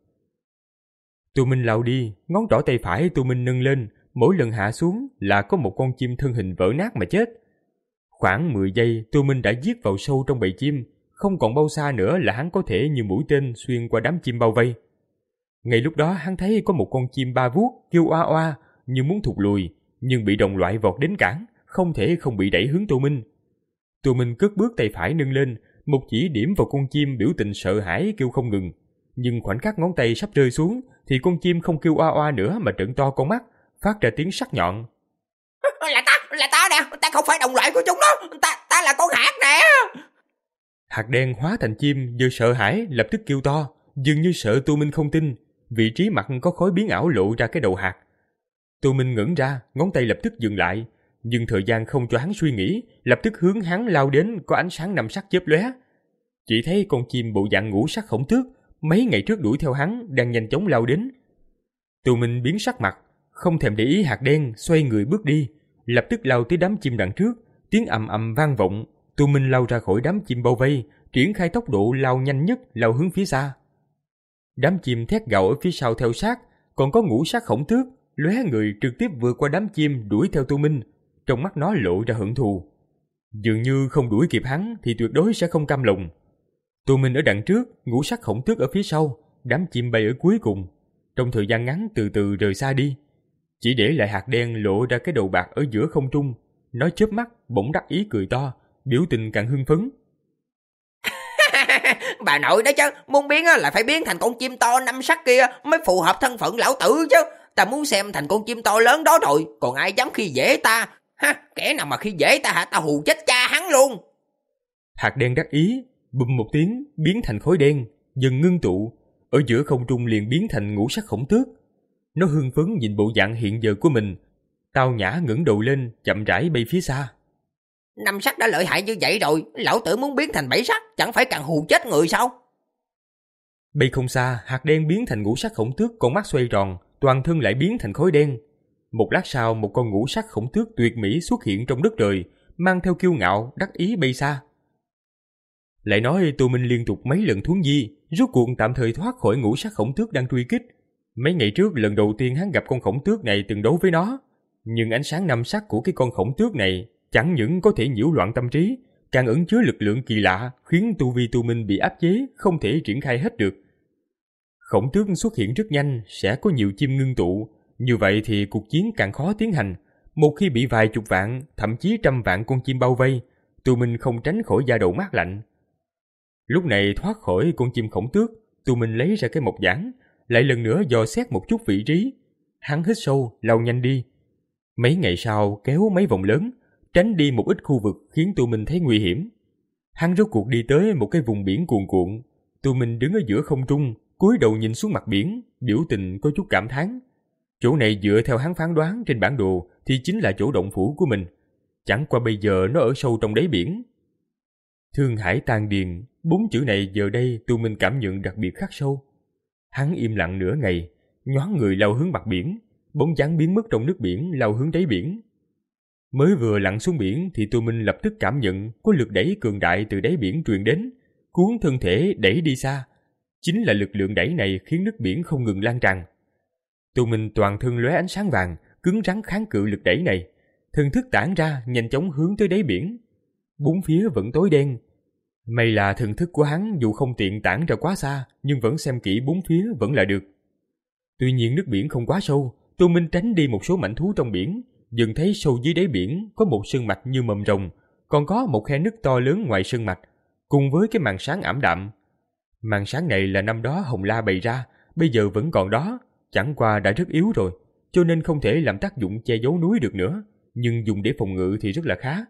Tô Minh lao đi, ngón trỏ tay phải Tô Minh nâng lên, mỗi lần hạ xuống là có một con chim thân hình vỡ nát mà chết. Khoảng mười giây, Tô Minh đã giết vào sâu trong bầy chim, không còn bao xa nữa là hắn có thể như mũi tên xuyên qua đám chim bao vây. Ngay lúc đó hắn thấy có một con chim ba vuốt kêu oa oa như muốn thụt lùi, nhưng bị đồng loại vọt đến cản, không thể không bị đẩy hướng Tô Minh. Tô Minh cất bước tay phải nâng lên, một chỉ điểm vào con chim biểu tình sợ hãi kêu không ngừng. Nhưng khoảnh khắc ngón tay sắp rơi xuống thì con chim không kêu oa oa nữa mà trợn to con mắt, phát ra tiếng sắc nhọn. Là ta, là ta nè, ta không phải đồng loại của chúng đó, ta, ta là con hạt nè. Hạt đen hóa thành chim, vừa sợ hãi lập tức kêu to, dường như sợ Tô Minh không tin. Vị trí mặt có khói biến ảo lộ ra cái đầu hạt. Tô Minh ngẩng ra, ngón tay lập tức dừng lại, nhưng thời gian không cho hắn suy nghĩ, lập tức hướng hắn lao đến, có ánh sáng năm sắc chớp lóe. Chỉ thấy con chim bộ dạng ngũ sắc khổng tước, mấy ngày trước đuổi theo hắn đang nhanh chóng lao đến. Tô Minh biến sắc mặt, không thèm để ý hạt đen, xoay người bước đi, lập tức lao tới đám chim đằng trước, tiếng ầm ầm vang vọng. Tô Minh lao ra khỏi đám chim bao vây, triển khai tốc độ lao nhanh nhất, lao hướng phía xa. Đám chim thét gào ở phía sau theo sát, còn có ngũ sắc khổng tước lóe người trực tiếp vượt qua đám chim đuổi theo Tô Minh, trong mắt nó lộ ra hận thù. Dường như không đuổi kịp hắn thì tuyệt đối sẽ không cam lòng. Tô Minh ở đằng trước, ngũ sắc khổng tước ở phía sau, đám chim bay ở cuối cùng, trong thời gian ngắn từ từ rời xa đi, chỉ để lại hạt đen lộ ra cái đầu bạc ở giữa không trung. Nó chớp mắt bỗng đắc ý cười to, biểu tình càng hưng phấn. Bà nội đó chứ, muốn biến là phải biến thành con chim to năm sắc kia mới phù hợp thân phận lão tử chứ. Ta muốn xem thành con chim to lớn đó rồi, còn ai dám khi dễ ta? Ha, kẻ nào mà khi dễ ta hả, ta hù chết cha hắn luôn. Hạt đen đắc ý, bùm một tiếng biến thành khối đen, dần ngưng tụ, ở giữa không trung liền biến thành ngũ sắc khổng tước. Nó hưng phấn nhìn bộ dạng hiện giờ của mình, tao nhã ngẩng đầu lên, chậm rãi bay phía xa. Năm sắc đã lợi hại như vậy rồi, lão tử muốn biến thành bảy sắc, chẳng phải càng hù chết người sao? Bay không xa, hạt đen biến thành ngũ sắc khổng tước, con mắt xoay tròn, toàn thân lại biến thành khối đen. Một lát sau, một con ngũ sắc khổng tước tuyệt mỹ xuất hiện trong đất trời, mang theo kiêu ngạo, đắc ý bay xa. Lại nói Tô Minh liên tục mấy lần thuấn di, rốt cuộc tạm thời thoát khỏi ngũ sắc khổng tước đang truy kích. Mấy ngày trước lần đầu tiên hắn gặp con khổng tước này từng đấu với nó, nhưng ánh sáng năm sắc của cái con khổng tước này chẳng những có thể nhiễu loạn tâm trí, càng ẩn chứa lực lượng kỳ lạ, khiến tu vi Tô Minh bị áp chế, không thể triển khai hết được. Khổng tước xuất hiện rất nhanh, sẽ có nhiều chim ngưng tụ, như vậy thì cuộc chiến càng khó tiến hành. Một khi bị vài chục vạn, thậm chí trăm vạn con chim bao vây, Tô Minh không tránh khỏi da đầu mát lạnh. Lúc này thoát khỏi con chim khổng tước, Tô Minh lấy ra cái mộc giản, lại lần nữa dò xét một chút vị trí. Hắn hít sâu, lao nhanh đi. Mấy ngày sau kéo mấy vòng lớn, tránh đi một ít khu vực khiến Tô Minh thấy nguy hiểm. Hắn rốt cuộc đi tới một cái vùng biển cuồn cuộn. Tô Minh đứng ở giữa không trung, cúi đầu nhìn xuống mặt biển, biểu tình có chút cảm thán. Chỗ này dựa theo hắn phán đoán trên bản đồ thì chính là chỗ động phủ của mình. Chẳng qua bây giờ nó ở sâu trong đáy biển. Thương hải tang điền, bốn chữ này giờ đây Tô Minh cảm nhận đặc biệt khắc sâu. Hắn im lặng nửa ngày, nhoáng người lao hướng mặt biển, bóng dáng biến mất trong nước biển lao hướng đáy biển. Mới vừa lặn xuống biển thì Tô Minh lập tức cảm nhận có lực đẩy cường đại từ đáy biển truyền đến, cuốn thân thể đẩy đi xa. Chính là lực lượng đẩy này khiến nước biển không ngừng lan tràn. Tô Minh toàn thân lóe ánh sáng vàng, cứng rắn kháng cự lực đẩy này, thần thức tản ra nhanh chóng hướng tới đáy biển. Bốn phía vẫn tối đen. May là thần thức của hắn dù không tiện tản ra quá xa, nhưng vẫn xem kỹ bốn phía vẫn là được. Tuy nhiên nước biển không quá sâu, Tô Minh tránh đi một số mảnh thú trong biển, dần thấy sâu dưới đáy biển có một sơn mạch như mầm rồng, còn có một khe nứt to lớn ngoài sơn mạch, cùng với cái màn sáng ảm đạm. Màn sáng này là năm đó Hồng La bày ra, bây giờ vẫn còn đó, chẳng qua đã rất yếu rồi, cho nên không thể làm tác dụng che giấu núi được nữa, nhưng dùng để phòng ngự thì rất là khá.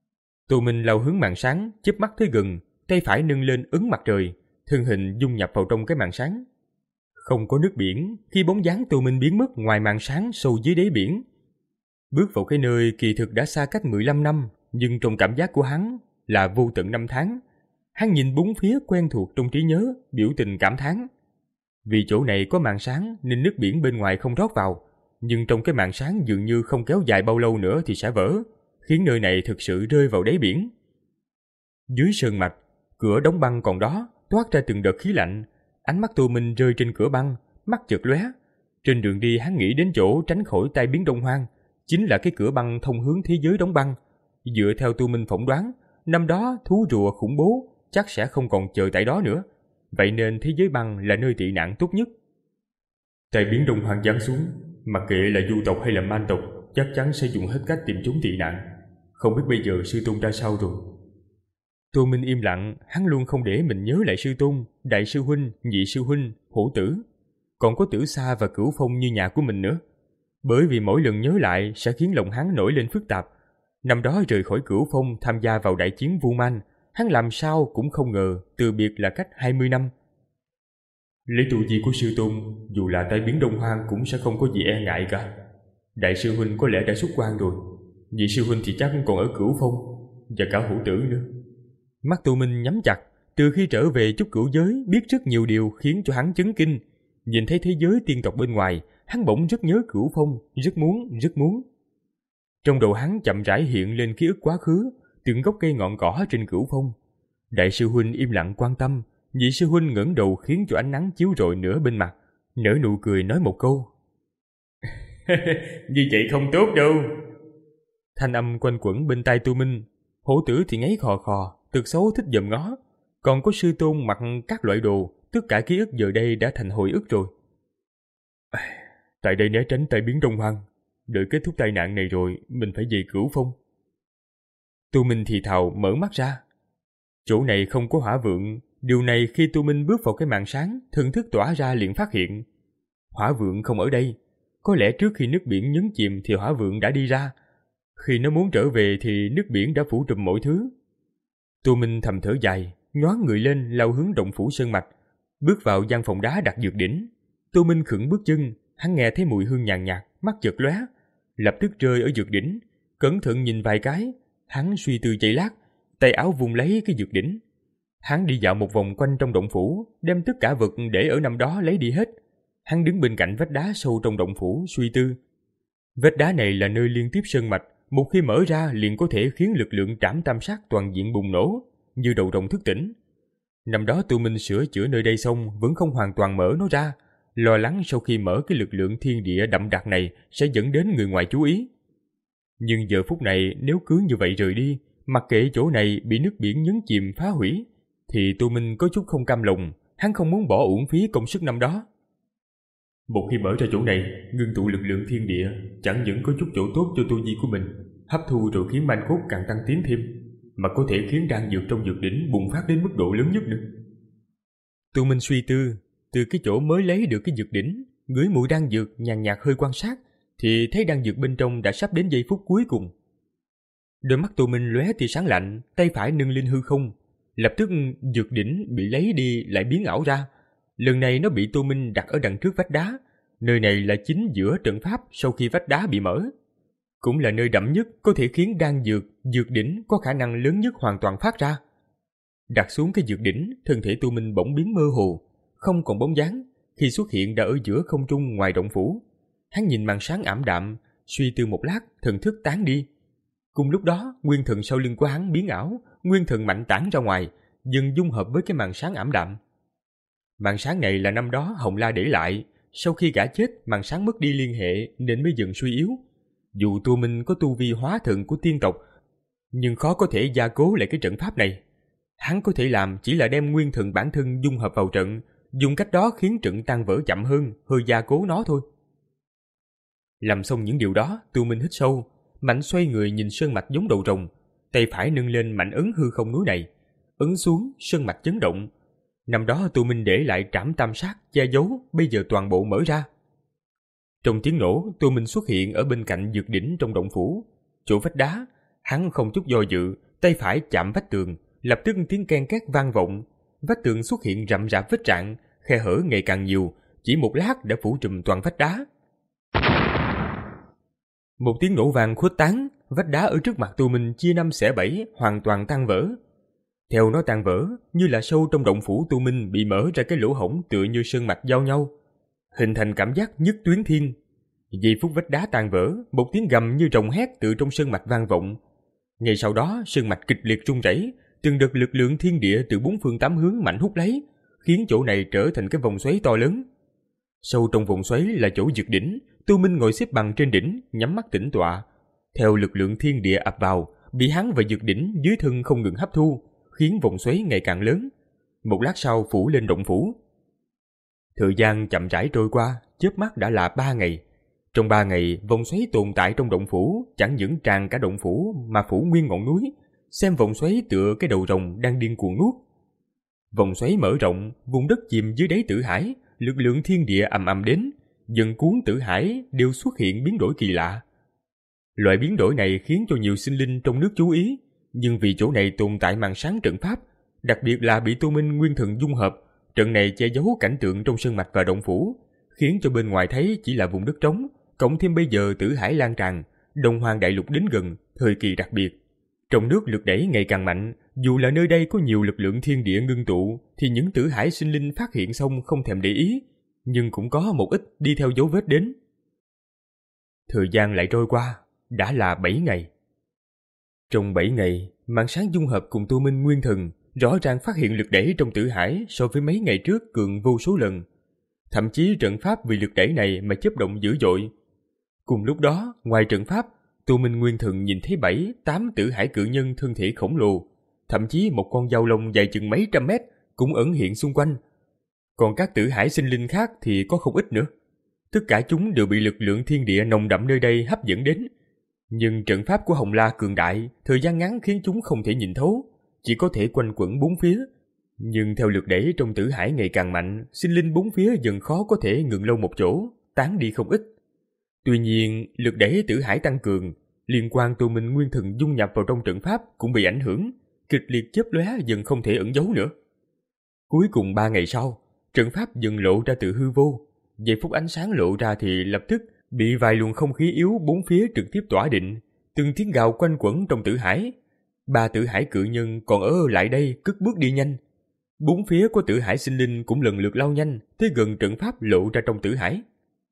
Tô Minh lao hướng màn sáng, chớp mắt tới gần, tay phải nâng lên ấn mặt trời, thân hình dung nhập vào trong cái màn sáng. Không có nước biển, khi bóng dáng Tô Minh biến mất ngoài màn sáng sâu dưới đáy biển. Bước vào cái nơi kỳ thực đã xa cách mười lăm năm, nhưng trong cảm giác của hắn là vô tận năm tháng. Hắn nhìn bốn phía quen thuộc trong trí nhớ, biểu tình cảm thán. Vì chỗ này có màn sáng nên nước biển bên ngoài không rót vào, nhưng trong cái màn sáng dường như không kéo dài bao lâu nữa thì sẽ vỡ, khiến nơi này thực sự rơi vào đáy biển. Dưới sơn mạch, cửa đóng băng còn đó, toát ra từng đợt khí lạnh. Ánh mắt Tô Minh rơi trên cửa băng, mắt chợt lóe. Trên đường đi hắn nghĩ đến chỗ tránh khỏi tai biến Đông Hoang, chính là cái cửa băng thông hướng thế giới đóng băng. Dựa theo Tô Minh phỏng đoán, năm đó thú rùa khủng bố chắc sẽ không còn chờ tại đó nữa, vậy nên thế giới băng là nơi tị nạn tốt nhất. Tai biến Đông Hoang giáng xuống, mặc kệ là du tộc hay là man tộc, chắc chắn sẽ dùng hết cách tìm trốn tị nạn. Không biết bây giờ sư tôn ra sao rồi. Tô Minh im lặng, hắn luôn không để mình nhớ lại sư tôn, đại sư huynh, nhị sư huynh, hổ tử, còn có Tử Sa và Cửu Phong như nhà của mình nữa. Bởi vì mỗi lần nhớ lại sẽ khiến lòng hắn nổi lên phức tạp. Năm đó rời khỏi Cửu Phong tham gia vào đại chiến Vu Man, hắn làm sao cũng không ngờ từ biệt là cách hai mươi năm. Lấy tu vi của sư tôn, dù là tai biến Đông Hoang cũng sẽ không có gì e ngại cả. Đại sư huynh có lẽ đã xuất quan rồi, nhị sư huynh thì chắc còn ở Cửu Phong, và cả hổ tử nữa. Mắt Tô Minh nhắm chặt, từ khi trở về Chúc Cửu Giới biết rất nhiều điều khiến cho hắn chấn kinh. Nhìn thấy thế giới tiên tộc bên ngoài, hắn bỗng rất nhớ Cửu Phong, rất muốn, rất muốn. Trong đầu hắn chậm rãi hiện lên ký ức quá khứ, từng gốc cây ngọn cỏ trên Cửu Phong. Đại sư huynh im lặng quan tâm, nhị sư huynh ngẩng đầu khiến cho ánh nắng chiếu rọi nửa bên mặt, nở nụ cười nói một câu. Như vậy không tốt đâu. Thanh âm quanh quẩn bên tai Tu Minh. Hổ tử thì ngáy khò khò, tật xấu thích dòm ngó. Còn có sư tôn mặc các loại đồ, tất cả ký ức giờ đây đã thành hồi ức rồi. Tại đây né tránh tai biến Đông Hoang, đợi kết thúc tai nạn này rồi mình phải về Cửu Phong. Tu Minh thì thào mở mắt ra. Chỗ này không có hỏa vượng, điều này khi Tu Minh bước vào cái màn sáng, thần thức tỏa ra liền phát hiện. Hỏa vượng không ở đây, có lẽ trước khi nước biển nhấn chìm thì hỏa vượng đã đi ra. Khi nó muốn trở về thì nước biển đã phủ trùm mọi thứ. Tu Minh thầm thở dài, nhoáng người lên lao hướng động phủ sơn mạch, bước vào gian phòng đá đặt dược đỉnh. Tu Minh khựng bước chân, hắn nghe thấy mùi hương nhàn nhạt, mắt chợt lóe, lập tức rơi ở dược đỉnh, cẩn thận nhìn vài cái, hắn suy tư giây lát, tay áo vùng lấy cái dược đỉnh. Hắn đi dạo một vòng quanh trong động phủ, đem tất cả vật để ở năm đó lấy đi hết. Hắn đứng bên cạnh vách đá sâu trong động phủ suy tư. Vách đá này là nơi liên tiếp sơn mạch, một khi mở ra liền có thể khiến lực lượng trảm tam sát toàn diện bùng nổ, như đầu rồng thức tỉnh. Năm đó Tu Minh sửa chữa nơi đây xong vẫn không hoàn toàn mở nó ra, lo lắng sau khi mở cái lực lượng thiên địa đậm đặc này sẽ dẫn đến người ngoài chú ý. Nhưng giờ phút này nếu cứ như vậy rời đi, mặc kệ chỗ này bị nước biển nhấn chìm phá hủy, thì Tu Minh có chút không cam lòng, hắn không muốn bỏ uổng phí công sức năm đó. Một khi mở ra chỗ này, ngưng tụ lực lượng thiên địa, chẳng những có chút chỗ tốt cho tu vi của mình, hấp thu rồi khiến manh cốt càng tăng tiến thêm, mà có thể khiến đan dược trong dược đỉnh bùng phát đến mức độ lớn nhất nữa. Tu Minh suy tư, từ cái chỗ mới lấy được cái dược đỉnh, ngửi mùi đan dược nhàn nhạt hơi quan sát, thì thấy đan dược bên trong đã sắp đến giây phút cuối cùng. Đôi mắt Tu Minh lóe tia sáng lạnh, tay phải nâng lên hư không, lập tức dược đỉnh bị lấy đi lại biến ảo ra. Lần này nó bị Tu Minh đặt ở đằng trước vách đá, nơi này là chính giữa trận pháp sau khi vách đá bị mở, cũng là nơi đậm nhất có thể khiến đan dược, dược đỉnh có khả năng lớn nhất hoàn toàn phát ra. Đặt xuống cái dược đỉnh, thân thể Tu Minh bỗng biến mơ hồ, không còn bóng dáng, khi xuất hiện đã ở giữa không trung ngoài động phủ. Hắn nhìn màn sáng ảm đạm, suy tư một lát, thần thức tán đi. Cùng lúc đó, nguyên thần sau lưng của hắn biến ảo, nguyên thần mạnh tản ra ngoài, dần dung hợp với cái màn sáng ảm đạm. Màn sáng này là năm đó Hồng La để lại, sau khi gã chết, màn sáng mất đi liên hệ nên mới dần suy yếu. Dù Tu Minh có tu vi hóa thần của tiên tộc, nhưng khó có thể gia cố lại cái trận pháp này. Hắn có thể làm chỉ là đem nguyên thần bản thân dung hợp vào trận, dùng cách đó khiến trận tan vỡ chậm hơn, hơi gia cố nó thôi. Làm xong những điều đó, Tu Minh hít sâu, mạnh xoay người nhìn sơn mạch giống đầu rồng, tay phải nâng lên mạnh ấn hư không núi này, ấn xuống sơn mạch chấn động. Năm đó Tu Minh để lại trảm tam sát che giấu, bây giờ toàn bộ mở ra. Trong tiếng nổ, Tu Minh xuất hiện ở bên cạnh dược đỉnh trong động phủ, chỗ vách đá. Hắn không chút do dự, tay phải chạm vách tường, lập tức tiếng ken két vang vọng. Vách tường xuất hiện rậm rạp vết rạn, khe hở ngày càng nhiều, chỉ một lát đã phủ trùm toàn vách đá. Một tiếng nổ vang khuếch tán, vách đá ở trước mặt Tu Minh chia năm xẻ bảy, hoàn toàn tan vỡ. Theo nó tan vỡ, như là sâu trong động phủ Tu Minh bị mở ra cái lỗ hổng tựa như sơn mạch giao nhau, hình thành cảm giác nhất tuyến thiên. Giây phút vách đá tan vỡ, một tiếng gầm như rồng hét từ trong sơn mạch vang vọng. Ngay sau đó, sơn mạch kịch liệt rung rẩy, từng đợt lực lượng thiên địa từ bốn phương tám hướng mạnh hút lấy, khiến chỗ này trở thành cái vòng xoáy to lớn. Sâu trong vòng xoáy là chỗ dược đỉnh, Tu Minh ngồi xếp bằng trên đỉnh, nhắm mắt tĩnh tọa. Theo lực lượng thiên địa ập vào, bị hắn và dược đỉnh dưới thân không ngừng hấp thu, khiến vòng xoáy ngày càng lớn. Một lát sau phủ lên động phủ. Thời gian chậm rãi trôi qua, chớp mắt đã là ba ngày. Trong ba ngày, vòng xoáy tồn tại trong động phủ chẳng những tràn cả động phủ mà phủ nguyên ngọn núi, xem vòng xoáy tựa cái đầu rồng đang điên cuồng nuốt. Vòng xoáy mở rộng, vùng đất chìm dưới đáy tử hải, lực lượng thiên địa ầm ầm đến, dần cuốn tử hải đều xuất hiện biến đổi kỳ lạ. Loại biến đổi này khiến cho nhiều sinh linh trong nước chú ý, nhưng vì chỗ này tồn tại màn sáng trận pháp, đặc biệt là bị Tu Minh nguyên thần dung hợp, trận này che giấu cảnh tượng trong sơn mạch và động phủ, khiến cho bên ngoài thấy chỉ là vùng đất trống, cộng thêm bây giờ tử hải lan tràn, Đông Hoang đại lục đến gần, thời kỳ đặc biệt. Trong nước lực đẩy ngày càng mạnh, dù là nơi đây có nhiều lực lượng thiên địa ngưng tụ, thì những tử hải sinh linh phát hiện xong không thèm để ý, nhưng cũng có một ít đi theo dấu vết đến. Thời gian lại trôi qua, đã là bảy ngày. Trong bảy ngày, màn sáng dung hợp cùng tu minh nguyên thần rõ ràng phát hiện lực đẩy trong tử hải so với mấy ngày trước cường vô số lần. Thậm chí trận pháp vì lực đẩy này mà chớp động dữ dội. Cùng lúc đó, ngoài trận pháp, tu minh nguyên thần nhìn thấy bảy, tám tử hải cự nhân thân thể khổng lồ, thậm chí một con dao lông dài chừng mấy trăm mét cũng ẩn hiện xung quanh. Còn các tử hải sinh linh khác thì có không ít nữa. Tất cả chúng đều bị lực lượng thiên địa nồng đậm nơi đây hấp dẫn đến. Nhưng trận pháp của Hồng La cường đại, thời gian ngắn khiến chúng không thể nhìn thấu, chỉ có thể quanh quẩn bốn phía. Nhưng theo lực đẩy trong tử hải ngày càng mạnh, sinh linh bốn phía dần khó có thể ngừng lâu một chỗ, tán đi không ít. Tuy nhiên, lực đẩy tử hải tăng cường, liên quan tu minh nguyên thần dung nhập vào trong trận pháp cũng bị ảnh hưởng, kịch liệt chớp lóe dần không thể ẩn giấu nữa. Cuối cùng ba ngày sau, trận pháp dần lộ ra từ hư vô. Giây phút ánh sáng lộ ra thì lập tức bị vài luồng không khí yếu bốn phía trực tiếp tỏa định, từng tiếng gào quanh quẩn trong tử hải. Ba tử hải cự nhân còn ở lại đây cất bước đi nhanh. Bốn phía của tử hải sinh linh cũng lần lượt lao nhanh tới gần trận pháp lộ ra trong tử hải.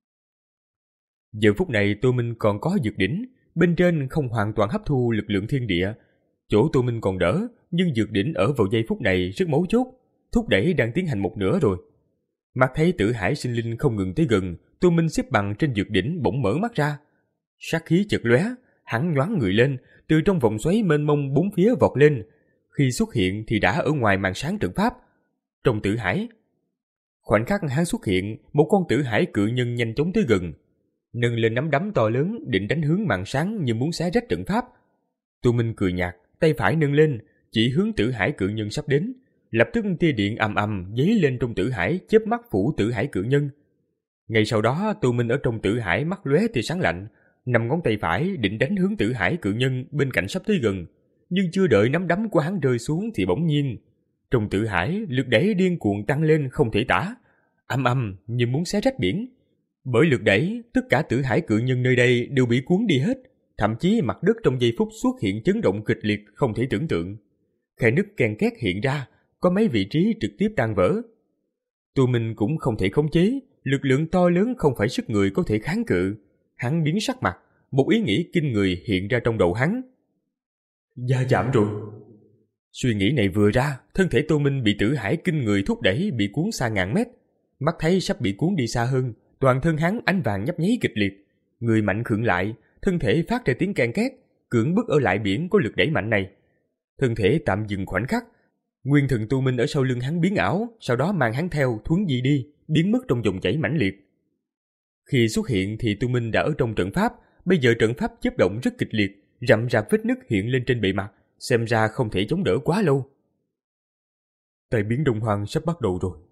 Giờ phút này Tô Minh còn có dược đỉnh, bên trên không hoàn toàn hấp thu lực lượng thiên địa. Chỗ Tô Minh còn đỡ, nhưng dược đỉnh ở vào giây phút này rất mấu chốt, thúc đẩy đang tiến hành một nửa rồi. Mắt thấy tử hải sinh linh không ngừng tới gần, Tô Minh xếp bằng trên dược đỉnh bỗng mở mắt ra. Sát khí chợt lóe, hắn nhoáng người lên, từ trong vòng xoáy mênh mông bốn phía vọt lên. Khi xuất hiện thì đã ở ngoài màn sáng trận pháp, trong tử hải. Khoảnh khắc hắn xuất hiện, một con tử hải cự nhân nhanh chóng tới gần, nâng lên nắm đấm to lớn định đánh hướng màn sáng như muốn xé rách trận pháp. Tô Minh cười nhạt, tay phải nâng lên, chỉ hướng tử hải cự nhân sắp đến. Lập tức tia điện ầm ầm giấy lên trong tử hải, chớp mắt phủ tử hải cự nhân. Ngay sau đó, Tô Minh ở trong tử hải mắt lóe tia sáng lạnh, nằm ngón tay phải định đánh hướng tử hải cự nhân bên cạnh sắp tới gần, nhưng chưa đợi nắm đấm của hắn rơi xuống thì bỗng nhiên trong tử hải lực đẩy điên cuồng tăng lên không thể tả, ầm ầm như muốn xé rách biển. Bởi lực đẩy, tất cả tử hải cự nhân nơi đây đều bị cuốn đi hết, thậm chí mặt đất trong giây phút xuất hiện chấn động kịch liệt không thể tưởng tượng. Khe nứt ken két hiện ra, có mấy vị trí trực tiếp tan vỡ. Tô Minh cũng không thể khống chế, lực lượng to lớn không phải sức người có thể kháng cự. Hắn biến sắc mặt, một ý nghĩ kinh người hiện ra trong đầu hắn. Da chạm rồi. Suy nghĩ này vừa ra, thân thể Tô Minh bị tử hải kinh người thúc đẩy bị cuốn xa ngàn mét. Mắt thấy sắp bị cuốn đi xa hơn, toàn thân hắn ánh vàng nhấp nháy kịch liệt. Người mạnh khựng lại, thân thể phát ra tiếng ken két, cưỡng bức ở lại biển có lực đẩy mạnh này. Thân thể tạm dừng khoảnh khắc, nguyên thần Tu Minh ở sau lưng hắn biến ảo, sau đó mang hắn theo thuấn di đi, biến mất trong dòng chảy mãnh liệt. Khi xuất hiện thì Tu Minh đã ở trong trận pháp, bây giờ trận pháp chớp động rất kịch liệt, rậm rạp vết nứt hiện lên trên bề mặt, xem ra không thể chống đỡ quá lâu. Tai biến Đông Hoang sắp bắt đầu rồi.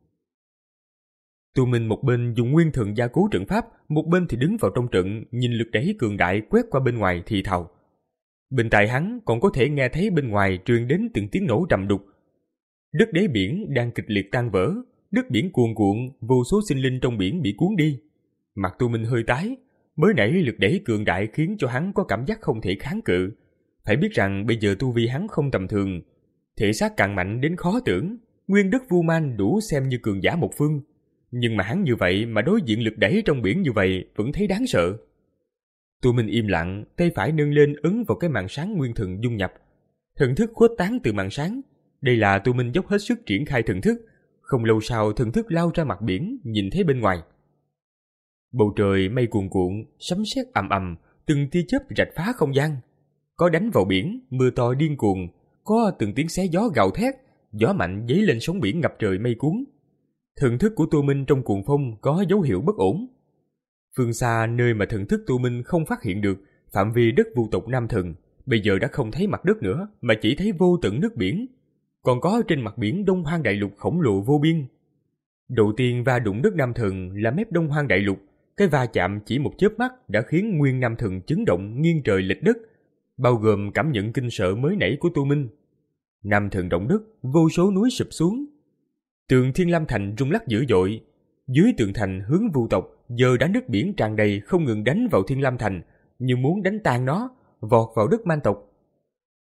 Tu Minh một bên dùng nguyên thần gia cố trận pháp, một bên thì đứng vào trong trận, nhìn lực đẩy cường đại quét qua bên ngoài thì thào. Bên tai hắn còn có thể nghe thấy bên ngoài truyền đến từng tiếng nổ trầm đục. Đất đáy biển đang kịch liệt tan vỡ, nước biển cuồn cuộn, vô số sinh linh trong biển bị cuốn đi. Mặt Tu Minh hơi tái, mới nãy lực đẩy cường đại khiến cho hắn có cảm giác không thể kháng cự. Phải biết rằng bây giờ tu vi hắn không tầm thường, thể xác càng mạnh đến khó tưởng, nguyên đất vu man đủ xem như cường giả một phương. Nhưng mà hắn như vậy mà đối diện lực đẩy trong biển như vậy vẫn thấy đáng sợ. Tu Minh im lặng, tay phải nâng lên ấn vào cái màn sáng nguyên thần dung nhập. Thần thức khuếch tán từ màn sáng. Đây là Tu Minh dốc hết sức triển khai thần thức. Không lâu sau thần thức lao ra mặt biển, nhìn thấy bên ngoài. Bầu trời mây cuồn cuộn, sấm sét ầm ầm, từng tia chớp rạch phá không gian. Có đánh vào biển, mưa to điên cuồng, có từng tiếng xé gió gào thét, gió mạnh dấy lên sóng biển ngập trời mây cuốn. Thần thức của Tô Minh trong cuồng phong có dấu hiệu bất ổn. Phương xa nơi mà thần thức Tô Minh không phát hiện được, phạm vi đất vu tộc Nam Thần, bây giờ đã không thấy mặt đất nữa mà chỉ thấy vô tận nước biển. Còn có trên mặt biển Đông Hoang Đại Lục khổng lồ vô biên. Đầu tiên va đụng đất Nam Thần là mép Đông Hoang Đại Lục, cái va chạm chỉ một chớp mắt đã khiến nguyên Nam Thần chấn động nghiêng trời lệch đất, bao gồm cảm nhận kinh sợ mới nãy của Tô Minh. Nam Thần động đất, vô số núi sụp xuống. Tường Thiên Lam Thành rung lắc dữ dội. Dưới tường thành hướng vu tộc giờ đã nước biển tràn đầy không ngừng đánh vào Thiên Lam Thành, như muốn đánh tan nó, vọt vào đất man tộc.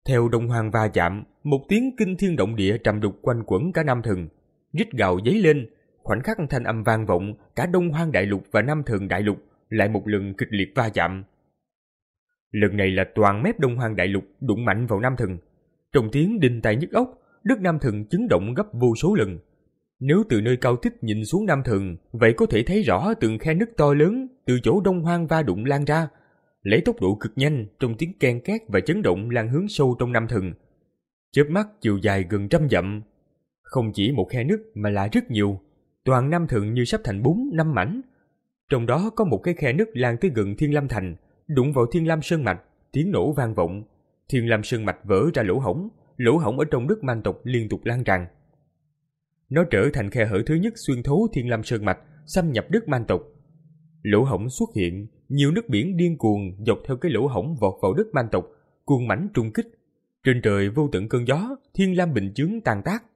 Theo đông hoang va chạm, một tiếng kinh thiên động địa trầm đục quanh quẩn cả Nam Thần, rít gào dấy lên, khoảnh khắc thanh âm vang vọng, cả Đông Hoang Đại Lục và Nam Thần Đại Lục lại một lần kịch liệt va chạm. Lần này là toàn mép Đông Hoang Đại Lục đụng mạnh vào Nam Thần. Trong tiếng đinh tai nhức óc, đất Nam Thần chấn động gấp vô số lần. Nếu từ nơi cao tích nhìn xuống Nam Thần, vậy có thể thấy rõ từng khe nứt to lớn từ chỗ Đông Hoang va đụng lan ra, lấy tốc độ cực nhanh trong tiếng ken két và chấn động lan hướng sâu trong Nam Thần. Chớp mắt chiều dài gần trăm dặm. Không chỉ một khe nứt mà là rất nhiều, toàn Nam Thần như sắp thành bốn năm mảnh. Trong đó có một cái khe nứt lan tới gần Thiên Lam Thành, đụng vào Thiên Lam Sơn Mạch, tiếng nổ vang vọng. Thiên Lam Sơn Mạch vỡ ra lỗ hổng, lỗ hổng ở trong đất man tộc liên tục lan tràn. Nó trở thành khe hở thứ nhất xuyên thấu Thiên Lam Sơn Mạch, xâm nhập đất man tộc. Lỗ hổng xuất hiện, nhiều nước biển điên cuồng dọc theo cái lỗ hổng vọt vào đất man tộc, cuồng mãnh trung kích. Trên trời vô tận cơn gió, Thiên Lam bình chướng tan tác.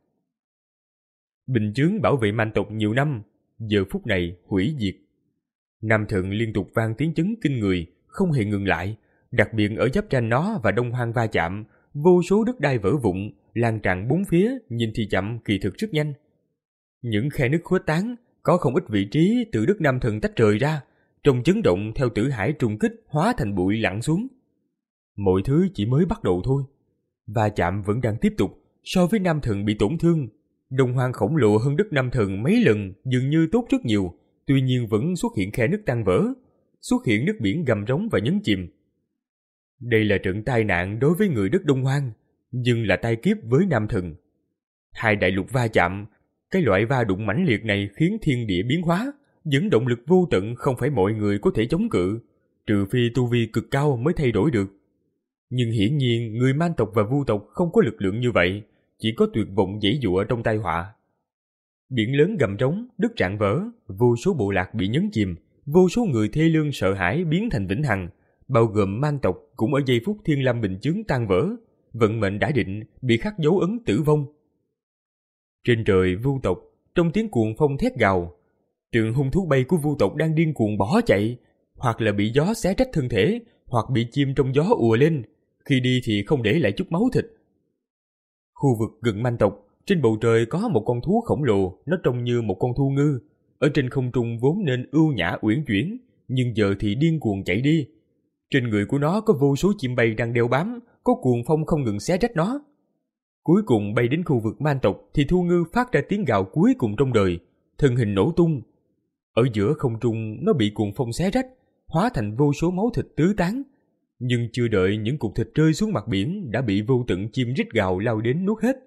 Bình chướng bảo vệ man tộc nhiều năm, giờ phút này hủy diệt. Nam Thần liên tục vang tiếng chấn kinh người, không hề ngừng lại. Đặc biệt ở giáp ranh nó và Đông Hoang va chạm, vô số đất đai vỡ vụn, lan tràn bốn phía, nhìn thì chậm kỳ thực rất nhanh. Những khe nứt khuếch tán, có không ít vị trí từ đất Nam Thần tách rời ra, trong chấn động theo tử hải trùng kích hóa thành bụi lặn xuống. Mọi thứ chỉ mới bắt đầu thôi. Va chạm vẫn đang tiếp tục. So với Nam Thần bị tổn thương, Đông Hoang khổng lồ hơn đất Nam Thần mấy lần, dường như tốt rất nhiều. Tuy nhiên vẫn xuất hiện khe nứt tan vỡ, xuất hiện nước biển gầm rống và nhấn chìm. Đây là trận tai nạn đối với người đất Đông Hoang, nhưng là tai kiếp với Nam Thần. Hai đại lục va chạm, cái loại va đụng mãnh liệt này khiến thiên địa biến hóa, dẫn động lực vô tận không phải mọi người có thể chống cự, trừ phi tu vi cực cao mới thay đổi được. Nhưng hiển nhiên người man tộc và vu tộc không có lực lượng như vậy, chỉ có tuyệt vọng giãy giụa trong tai họa. Biển lớn gầm trống, đất rạn vỡ, vô số bộ lạc bị nhấn chìm, vô số người thê lương sợ hãi biến thành vĩnh hằng, bao gồm man tộc cũng ở giây phút Thiên Lam bình chướng tan vỡ, vận mệnh đã định, bị khắc dấu ấn tử vong. Trên trời vu tộc, trong tiếng cuồng phong thét gào, trường hung thú bay của vu tộc đang điên cuồng bỏ chạy, hoặc là bị gió xé rách thân thể, hoặc bị chim trong gió ùa lên, khi đi thì không để lại chút máu thịt. Khu vực gần man tộc, trên bầu trời có một con thú khổng lồ, nó trông như một con thu ngư, ở trên không trung vốn nên ưu nhã uyển chuyển, nhưng giờ thì điên cuồng chạy đi. Trên người của nó có vô số chim bay đang đeo bám, có cuồng phong không ngừng xé rách nó. Cuối cùng bay đến khu vực man tộc thì thu ngư phát ra tiếng gào cuối cùng trong đời, thân hình nổ tung. Ở giữa không trung nó bị cuồng phong xé rách, hóa thành vô số máu thịt tứ tán. Nhưng chưa đợi những cục thịt rơi xuống mặt biển đã bị vô tận chim rít gào lao đến nuốt hết.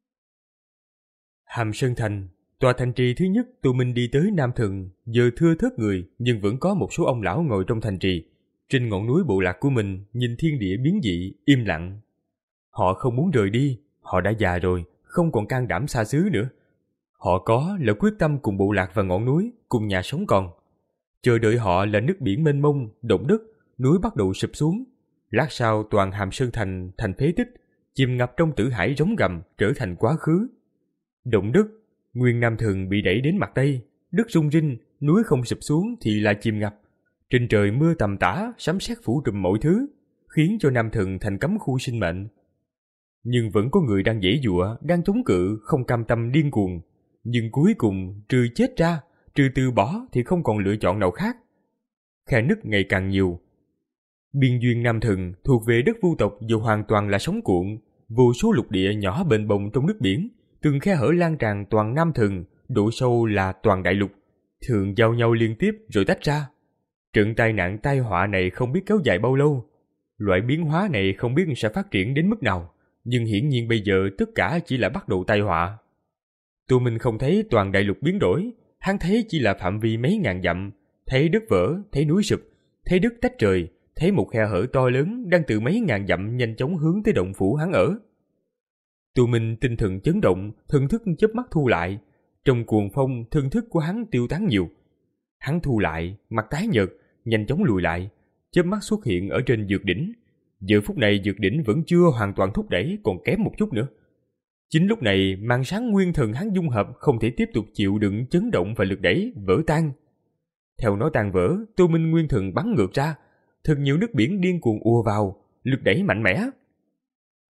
Hàm Sơn Thành, tòa thành trì thứ nhất tụi mình đi tới Nam Thần, giờ thưa thớt người nhưng vẫn có một số ông lão ngồi trong thành trì. Trên ngọn núi bộ lạc của mình nhìn thiên địa biến dị, im lặng. Họ không muốn rời đi, họ đã già rồi, không còn can đảm xa xứ nữa. Họ có là quyết tâm cùng bộ lạc và ngọn núi, cùng nhà sống còn. Chờ đợi họ là nước biển mênh mông, động đất, núi bắt đầu sụp xuống. Lát sau toàn Hàm Sơn Thành thành phế tích, chìm ngập trong tử hải rống gầm trở thành quá khứ. Động đất, nguyên Nam Thần bị đẩy đến mặt Tây, đất rung rinh, núi không sụp xuống thì là chìm ngập. Trên trời mưa tầm tã, sấm sét phủ trùm mọi thứ, khiến cho Nam Thần thành cấm khu sinh mệnh. Nhưng vẫn có người đang giãy giụa, đang chống cự, không cam tâm điên cuồng. Nhưng cuối cùng, trừ chết ra, trừ từ bỏ thì không còn lựa chọn nào khác. Khe nứt ngày càng nhiều. Biên duyên Nam Thần thuộc về đất vu tộc giờ hoàn toàn là sóng cuộn, vô số lục địa nhỏ bềnh bồng trong nước biển, từng khe hở lan tràn toàn Nam Thần, độ sâu là toàn đại lục, thường giao nhau liên tiếp rồi tách ra. Trận tai nạn tai họa này không biết kéo dài bao lâu, loại biến hóa này không biết sẽ phát triển đến mức nào, nhưng hiển nhiên bây giờ tất cả chỉ là bắt đầu tai họa. Tụi mình không thấy toàn đại lục biến đổi, hắn thấy chỉ là phạm vi mấy ngàn dặm, thấy đất vỡ, thấy núi sụp, thấy đất tách trời, thấy một khe hở to lớn đang từ mấy ngàn dặm nhanh chóng hướng tới động phủ hắn ở. Tụi mình tinh thần chấn động, thần thức chớp mắt thu lại. Trong cuồng phong, thần thức của hắn tiêu tán nhiều. Hắn thu lại, mặt tái nhợt, nhanh chóng lùi lại, chớp mắt xuất hiện ở trên dược đỉnh. Giờ phút này dược đỉnh vẫn chưa hoàn toàn thúc đẩy, còn kém một chút nữa. Chính lúc này, màn sáng nguyên thần hắn dung hợp không thể tiếp tục chịu đựng chấn động và lực đẩy, vỡ tan. Theo nó tan vỡ, Tô Minh nguyên thần bắn ngược ra, thật nhiều nước biển điên cuồng ùa vào, lực đẩy mạnh mẽ.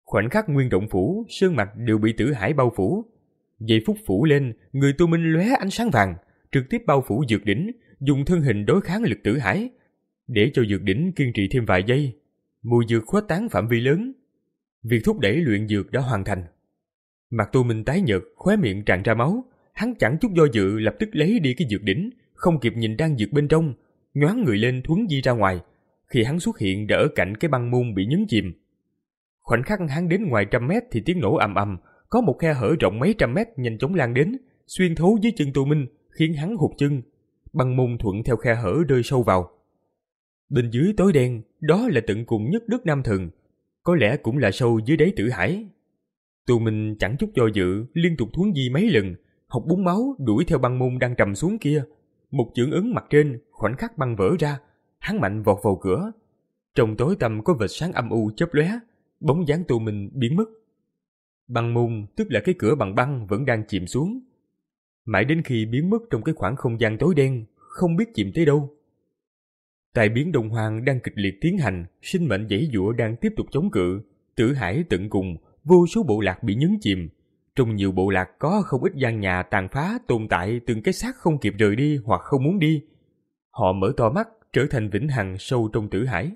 Khoảnh khắc nguyên động phủ, sơn mạch đều bị Tử Hải bao phủ. Giây phút phủ lên, người Tô Minh lóe ánh sáng vàng, trực tiếp bao phủ dược đỉnh, dùng thân hình đối kháng lực Tử Hải, để cho dược đỉnh kiên trì thêm vài giây. Mùi dược khuếch tán phạm vi lớn. Việc thúc đẩy luyện dược đã hoàn thành. Mặt Tô Minh tái nhợt, khóe miệng tràn ra máu, hắn chẳng chút do dự lập tức lấy đi cái dược đỉnh, không kịp nhìn đan dược bên trong, nhoáng người lên thuấn di ra ngoài. Khi hắn xuất hiện đã ở cạnh cái băng môn bị nhấn chìm. Khoảnh khắc hắn đến ngoài trăm mét thì tiếng nổ ầm ầm, có một khe hở rộng mấy trăm mét nhanh chóng lan đến, xuyên thấu dưới chân Tô Minh, khiến hắn hụt chân. Băng môn thuận theo khe hở rơi sâu vào. Bên dưới tối đen, đó là tận cùng nhất đất Nam Thần, có lẽ cũng là sâu dưới đáy Tử Hải. Tô Minh chẳng chút do dự, liên tục thuấn di mấy lần, học búng máu đuổi theo băng môn đang trầm xuống kia. Một chưởng ấn mặt trên, khoảnh khắc băng vỡ ra, hắn mạnh vọt vào cửa. Trong tối tăm có vệt sáng âm u chớp lóe, bóng dáng Tô Minh biến mất. Băng môn, tức là cái cửa bằng băng, vẫn đang chìm xuống. Mãi đến khi biến mất trong cái khoảng không gian tối đen, không biết chìm tới đâu. Tai biến Đông Hoang đang kịch liệt tiến hành, sinh mệnh giãy giụa đang tiếp tục chống cự. Tử Hải tận cùng, vô số bộ lạc bị nhấn chìm. Trong nhiều bộ lạc có không ít gian nhà tàn phá tồn tại từng cái xác không kịp rời đi hoặc không muốn đi. Họ mở to mắt, trở thành vĩnh hằng sâu trong Tử Hải.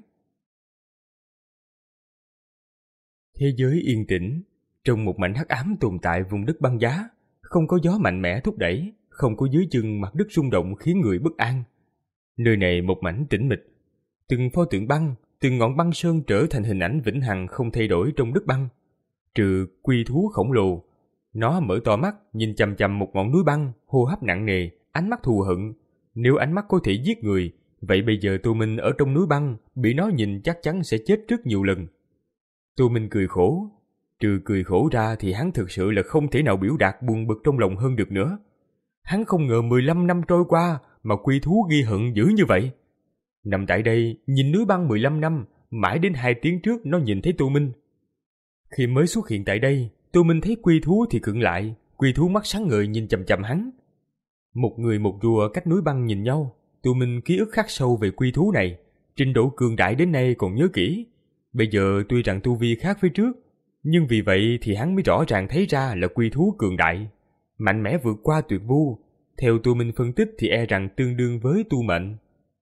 Thế giới yên tĩnh, trong một mảnh hắc ám tồn tại vùng đất băng giá, không có gió mạnh mẽ thúc đẩy, không có dưới chân mặt đất rung động khiến người bất an. Nơi này một mảnh tĩnh mịch, từng pho tượng băng, từng ngọn băng sơn trở thành hình ảnh vĩnh hằng không thay đổi trong đất băng. Trừ quy thú khổng lồ, nó mở to mắt nhìn chằm chằm một ngọn núi băng, hô hấp nặng nề, ánh mắt thù hận. Nếu ánh mắt có thể giết người, vậy bây giờ Tô Minh ở trong núi băng, bị nó nhìn chắc chắn sẽ chết rất nhiều lần. Tô Minh cười khổ. Trừ cười khổ ra thì hắn thực sự là không thể nào biểu đạt buồn bực trong lòng hơn được nữa. Hắn không ngờ mười lăm năm trôi qua mà quy thú ghi hận dữ như vậy. Nằm tại đây, nhìn núi băng mười lăm năm, mãi đến hai tiếng trước nó nhìn thấy Tô Minh. Khi mới xuất hiện tại đây, Tô Minh thấy quy thú thì khựng lại, quy thú mắt sáng ngời nhìn chằm chằm hắn. Một người một rùa cách núi băng nhìn nhau, Tô Minh ký ức khắc sâu về quy thú này, trình độ cường đại đến nay còn nhớ kỹ. Bây giờ tuy rằng tu vi khác với trước, nhưng vì vậy thì hắn mới rõ ràng thấy ra là quy thú cường đại, mạnh mẽ vượt qua tuyệt vu. Theo Tô Minh phân tích thì e rằng tương đương với tu mệnh.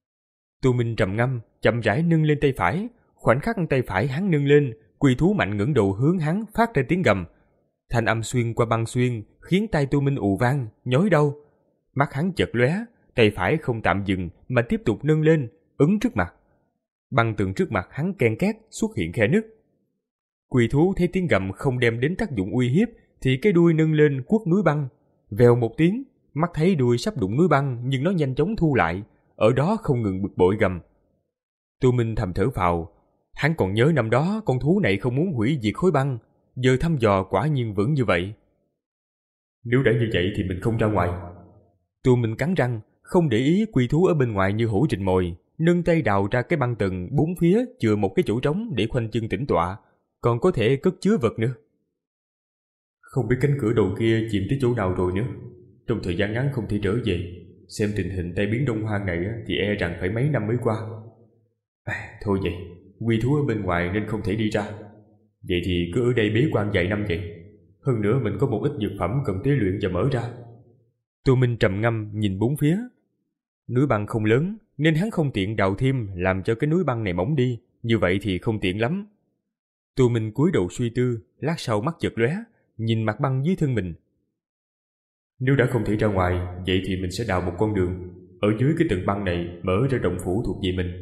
Tô Minh trầm ngâm, chậm rãi nâng lên tay phải. Khoảnh khắc tay phải hắn nâng lên, quy thú mạnh ngẩng đầu hướng hắn phát ra tiếng gầm. Thanh âm xuyên qua băng xuyên, khiến tai Tô Minh ù vang, nhói đau. Mắt hắn chợt lóe, tay phải không tạm dừng mà tiếp tục nâng lên, ấn trước mặt. Băng tường trước mặt hắn ken két xuất hiện khe nứt. Quy thú thấy tiếng gầm không đem đến tác dụng uy hiếp thì cái đuôi nâng lên quất núi băng. Vèo một tiếng, mắt thấy đuôi sắp đụng núi băng nhưng nó nhanh chóng thu lại, ở đó không ngừng bực bội gầm. Tô Minh thầm thở phào, hắn còn nhớ năm đó con thú này không muốn hủy diệt khối băng, giờ thăm dò quả nhiên vẫn như vậy. Nếu đã như vậy thì mình không ra ngoài. Tô Minh cắn răng, không để ý quy thú ở bên ngoài như hổ rình mồi, nâng tay đào ra cái băng tầng bốn phía chừa một cái chỗ trống để khoanh chân tĩnh tọa, còn có thể cất chứa vật nữa. Không biết cánh cửa đầu kia chìm tới chỗ nào rồi nữa, trong thời gian ngắn không thể trở về. Xem tình hình tai biến Đông Hoang này thì e rằng phải mấy năm mới qua. À, thôi vậy, quy thú ở bên ngoài nên không thể đi ra. Vậy thì cứ ở đây bế quan vài năm vậy. Hơn nữa mình có một ít dược phẩm cần tế luyện và mở ra. Tô Minh trầm ngâm nhìn bốn phía. Núi băng không lớn nên hắn không tiện đào thêm làm cho cái núi băng này mỏng đi, như vậy thì không tiện lắm. Tô Minh cúi đầu suy tư, lát sau mắt chợt lóe, nhìn mặt băng dưới thân mình. Nếu đã không thể ra ngoài, vậy thì mình sẽ đào một con đường ở dưới cái tầng băng này, mở ra động phủ thuộc về mình.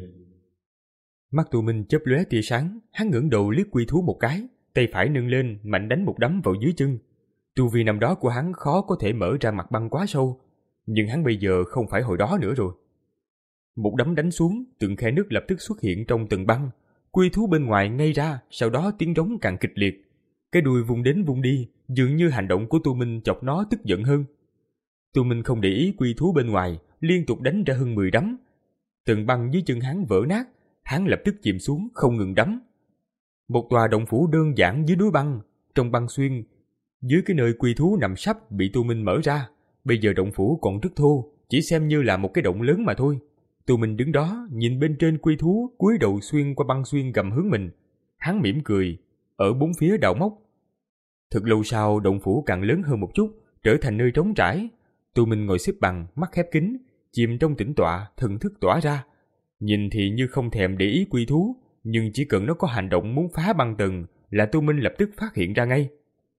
Mắt Tô Minh chớp lóe tia sáng, hắn ngẩng đầu liếc quy thú một cái, tay phải nâng lên mạnh đánh một đấm vào dưới chân. Tu vi năm đó của hắn khó có thể mở ra mặt băng quá sâu, nhưng hắn bây giờ không phải hồi đó nữa rồi. Một đấm đánh xuống, từng khe nứt lập tức xuất hiện trong tầng băng. Quy thú bên ngoài ngay ra, sau đó tiếng rống càng kịch liệt. Cái đuôi vung đến vung đi, dường như hành động của Tô Minh chọc nó tức giận hơn. Tô Minh không để ý quy thú bên ngoài, liên tục đánh ra hơn mười đấm. Tầng băng dưới chân hắn vỡ nát, hắn lập tức chìm xuống không ngừng đấm. Một tòa động phủ đơn giản dưới núi băng, trong băng xuyên, dưới cái nơi quy thú nằm sắp bị Tô Minh mở ra. Bây giờ động phủ còn rất thô, chỉ xem như là một cái động lớn mà thôi. Tô Minh đứng đó nhìn bên trên quy thú cúi đầu xuyên qua băng xuyên gầm hướng mình. Hắn mỉm cười, ở bốn phía đào móc. Thật lâu sau, động phủ càng lớn hơn một chút, trở thành nơi trống trải. Tu Minh ngồi xếp bằng, mắt khép kín, chìm trong tĩnh tọa, thần thức tỏa ra. Nhìn thì như không thèm để ý quy thú, nhưng chỉ cần nó có hành động muốn phá băng tầng là Tu Minh lập tức phát hiện ra ngay.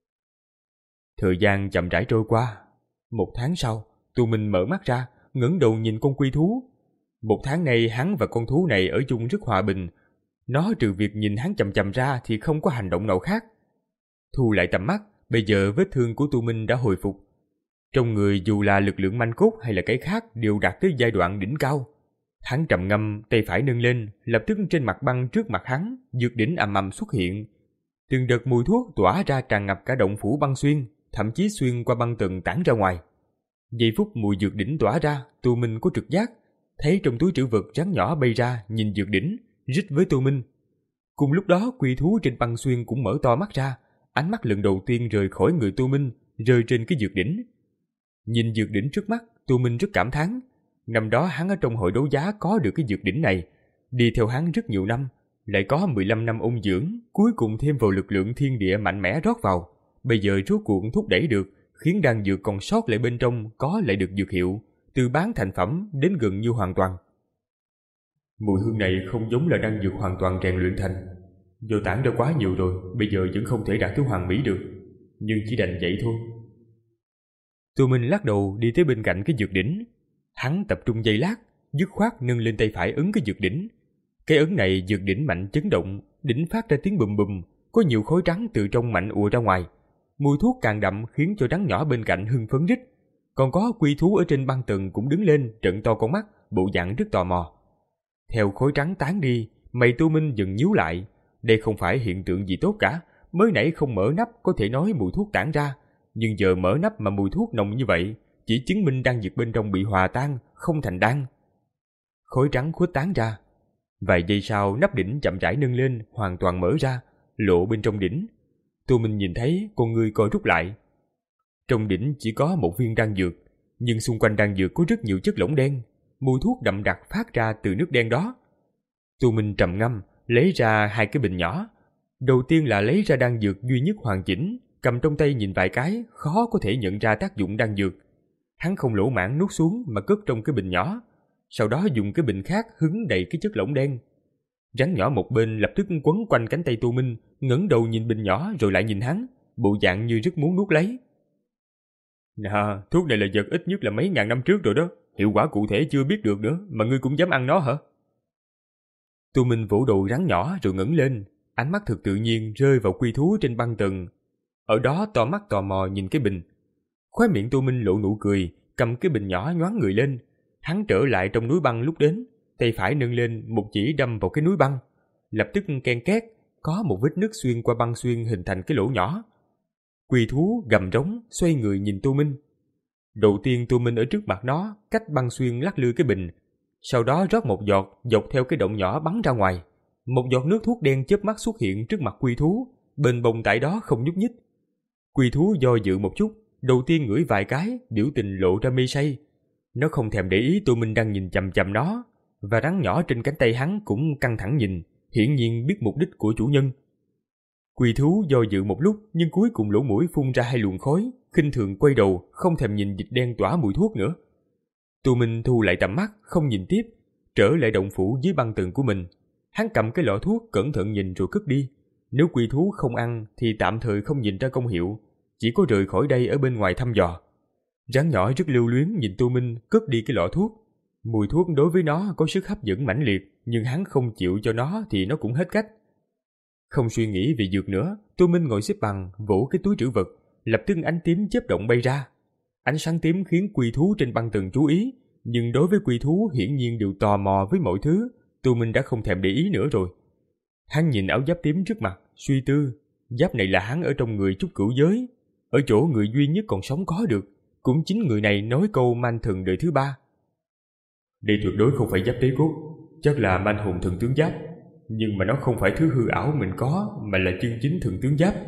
Thời gian chậm rãi trôi qua. Một tháng sau, Tu Minh mở mắt ra, ngẩng đầu nhìn con quy thú. Một tháng nay hắn và con thú này ở chung rất hòa bình. Nó trừ việc nhìn hắn chằm chằm ra thì không có hành động nào khác. Thu lại tầm mắt, bây giờ vết thương của Tu Minh đã hồi phục. Trong người dù là lực lượng manh cốt hay là cái khác đều đạt tới giai đoạn đỉnh cao. Hắn trầm ngâm, tay phải nâng lên, lập tức trên mặt băng trước mặt hắn, dược đỉnh ầm ầm xuất hiện. Từng đợt mùi thuốc tỏa ra tràn ngập cả động phủ băng xuyên, thậm chí xuyên qua băng tầng tản ra ngoài. Giây phút mùi dược đỉnh tỏa ra, Tu Minh có trực giác, thấy trong túi trữ vật rắn nhỏ bay ra, nhìn dược đỉnh, rít với Tu Minh. Cùng lúc đó, quy thú trên băng xuyên cũng mở to mắt ra, ánh mắt lần đầu tiên rời khỏi người Tu Minh, rơi trên cái dược đỉnh. Nhìn dược đỉnh trước mắt, Tu Minh rất cảm thán. Năm đó hắn ở trong hội đấu giá có được cái dược đỉnh này, đi theo hắn rất nhiều năm, lại có mười lăm năm ôn dưỡng, cuối cùng thêm vào lực lượng thiên địa mạnh mẽ rót vào, bây giờ rốt cuộc thúc đẩy được, khiến đan dược còn sót lại bên trong có lại được dược hiệu, từ bán thành phẩm đến gần như hoàn toàn. Mùi hương này không giống là đan dược hoàn toàn rèn luyện thành, do tản ra quá nhiều rồi, bây giờ vẫn không thể đạt tới hoàn mỹ được, nhưng chỉ đành vậy thôi. Tu Minh lắc đầu đi tới bên cạnh cái dược đỉnh. Hắn tập trung giây lát, dứt khoát nâng lên tay phải ấn cái dược đỉnh. Cái ấn này dược đỉnh mạnh chấn động, đỉnh phát ra tiếng bùm bùm, có nhiều khói trắng từ trong mạnh ùa ra ngoài. Mùi thuốc càng đậm khiến cho rắn nhỏ bên cạnh hưng phấn rít. Còn có quy thú ở trên băng tầng cũng đứng lên, trợn to con mắt, bộ dạng rất tò mò. Theo khói trắng tán đi, mày Tu Minh dần nhíu lại. Đây không phải hiện tượng gì tốt cả. Mới nãy không mở nắp có thể nói mùi thuốc tản ra, nhưng giờ mở nắp mà mùi thuốc nồng như vậy, chỉ chứng minh đan dược bên trong bị hòa tan, không thành đan. Khói trắng khuếch tán ra. Vài giây sau, nắp đỉnh chậm rãi nâng lên, hoàn toàn mở ra, lộ bên trong đỉnh. Tu Minh nhìn thấy con người co rút lại. Trong đỉnh chỉ có một viên đan dược, nhưng xung quanh đan dược có rất nhiều chất lỏng đen, mùi thuốc đậm đặc phát ra từ nước đen đó. Tu Minh trầm ngâm, lấy ra hai cái bình nhỏ. Đầu tiên là lấy ra đan dược duy nhất hoàn chỉnh, cầm trong tay nhìn vài cái, khó có thể nhận ra tác dụng đan dược. Hắn không lỗ mãng nuốt xuống mà cất trong cái bình nhỏ, sau đó dùng cái bình khác hứng đầy cái chất lỏng đen. Rắn nhỏ một bên lập tức quấn quanh cánh tay Tu Minh, ngẩng đầu nhìn bình nhỏ rồi lại nhìn hắn, bộ dạng như rất muốn nuốt lấy. Nè, thuốc này là vật ít nhất là mấy ngàn năm trước rồi đó, hiệu quả cụ thể chưa biết được nữa, mà ngươi cũng dám ăn nó hả? Tu Minh vỗ đầu rắn nhỏ rồi ngẩng lên, ánh mắt thực tự nhiên rơi vào quy thú trên băng tầng. Ở đó to mắt tò mò nhìn cái bình. Khóe miệng Tu Minh lộ nụ cười, cầm cái bình nhỏ nhoáng người lên. Hắn trở lại trong núi băng lúc đến, tay phải nâng lên, một chỉ đâm vào cái núi băng. Lập tức ken két, có một vết nứt xuyên qua băng xuyên hình thành cái lỗ nhỏ. Quỳ thú gầm rống, xoay người nhìn Tu Minh. Đầu tiên Tu Minh ở trước mặt nó, cách băng xuyên lắc lư cái bình. Sau đó rót một giọt, dọc theo cái động nhỏ bắn ra ngoài. Một giọt nước thuốc đen chớp mắt xuất hiện trước mặt quy thú, bền bồng tại đó không nhúc nhích. Quy thú do dự một chút, đầu tiên ngửi vài cái, biểu tình lộ ra mê say. Nó không thèm để ý Tu Minh đang nhìn chằm chằm nó, và rắn nhỏ trên cánh tay hắn cũng căng thẳng nhìn, hiển nhiên biết mục đích của chủ nhân. Quy thú do dự một lúc, nhưng cuối cùng lỗ mũi phun ra hai luồng khói, khinh thường quay đầu, không thèm nhìn dịch đen tỏa mùi thuốc nữa. Tu Minh thu lại tầm mắt, không nhìn tiếp, trở lại động phủ dưới băng tường của mình. Hắn cầm cái lọ thuốc cẩn thận nhìn rồi cất đi. Nếu quy thú không ăn thì tạm thời không nhìn ra công hiệu, chỉ có rời khỏi đây ở bên ngoài thăm dò. Rắn nhỏ rất lưu luyến nhìn Tu Minh cất đi cái lọ thuốc. Mùi thuốc đối với nó có sức hấp dẫn mãnh liệt, nhưng hắn không chịu cho nó thì nó cũng hết cách. Không suy nghĩ về dược nữa, Tu Minh ngồi xếp bằng, vỗ cái túi trữ vật, lập tức ánh tím chớp động bay ra. Ánh sáng tím khiến quy thú trên băng tường chú ý, nhưng đối với quy thú hiển nhiên đều tò mò với mọi thứ, Tu Minh đã không thèm để ý nữa rồi. Hắn nhìn áo giáp tím trước mặt, suy tư, giáp này là hắn ở trong người Trúc Cửu Giới, ở chỗ người duy nhất còn sống có được, cũng chính người này nói câu man thần đời thứ ba. Đây tuyệt đối không phải giáp tế cốt, chắc là man hồn thần tướng giáp, nhưng mà nó không phải thứ hư ảo mình có, mà là chân chính thần tướng giáp.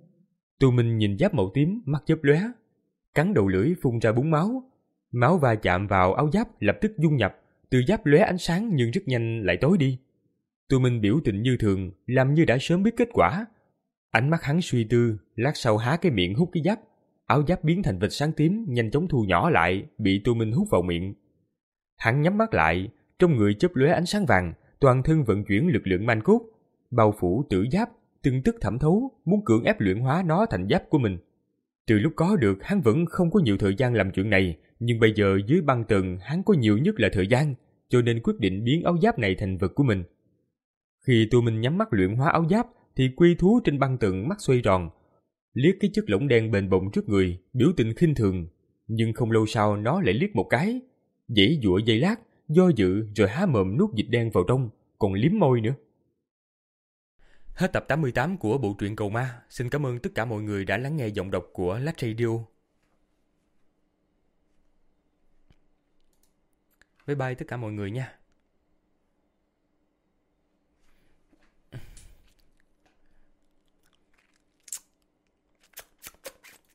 Tu Minh nhìn giáp màu tím, mắt chớp lóe, cắn đầu lưỡi phun ra búng máu. Máu va chạm vào áo giáp lập tức dung nhập, từ giáp lóe ánh sáng nhưng rất nhanh lại tối đi. Tu Minh biểu tình như thường, làm như đã sớm biết kết quả. Ánh mắt hắn suy tư, lát sau há cái miệng hút cái giáp. Áo giáp biến thành vệt sáng tím, nhanh chóng thu nhỏ lại, bị Tô Minh hút vào miệng. Hắn nhắm mắt lại, trong người chớp lóe ánh sáng vàng, toàn thân vận chuyển lực lượng manh cốt, bao phủ tử giáp, từng tức thẩm thấu, muốn cưỡng ép luyện hóa nó thành giáp của mình. Từ lúc có được, hắn vẫn không có nhiều thời gian làm chuyện này, nhưng bây giờ dưới băng tầng hắn có nhiều nhất là thời gian, cho nên quyết định biến áo giáp này thành vật của mình. Khi Tô Minh nhắm mắt luyện hóa áo giáp, thì quy thú trên băng tầng mắt xoay tròn, liếc cái chất lỏng đen bền bồng trước người, biểu tình khinh thường, nhưng không lâu sau nó lại liếc một cái, giãy giụa giây lát, do dự rồi há mồm nuốt dịch đen vào trong, còn liếm môi nữa. Hết tập tám mươi tám của bộ truyện Cầu Ma. Xin cảm ơn tất cả mọi người đã lắng nghe giọng đọc của Lách Radio. Bye bye tất cả mọi người nha.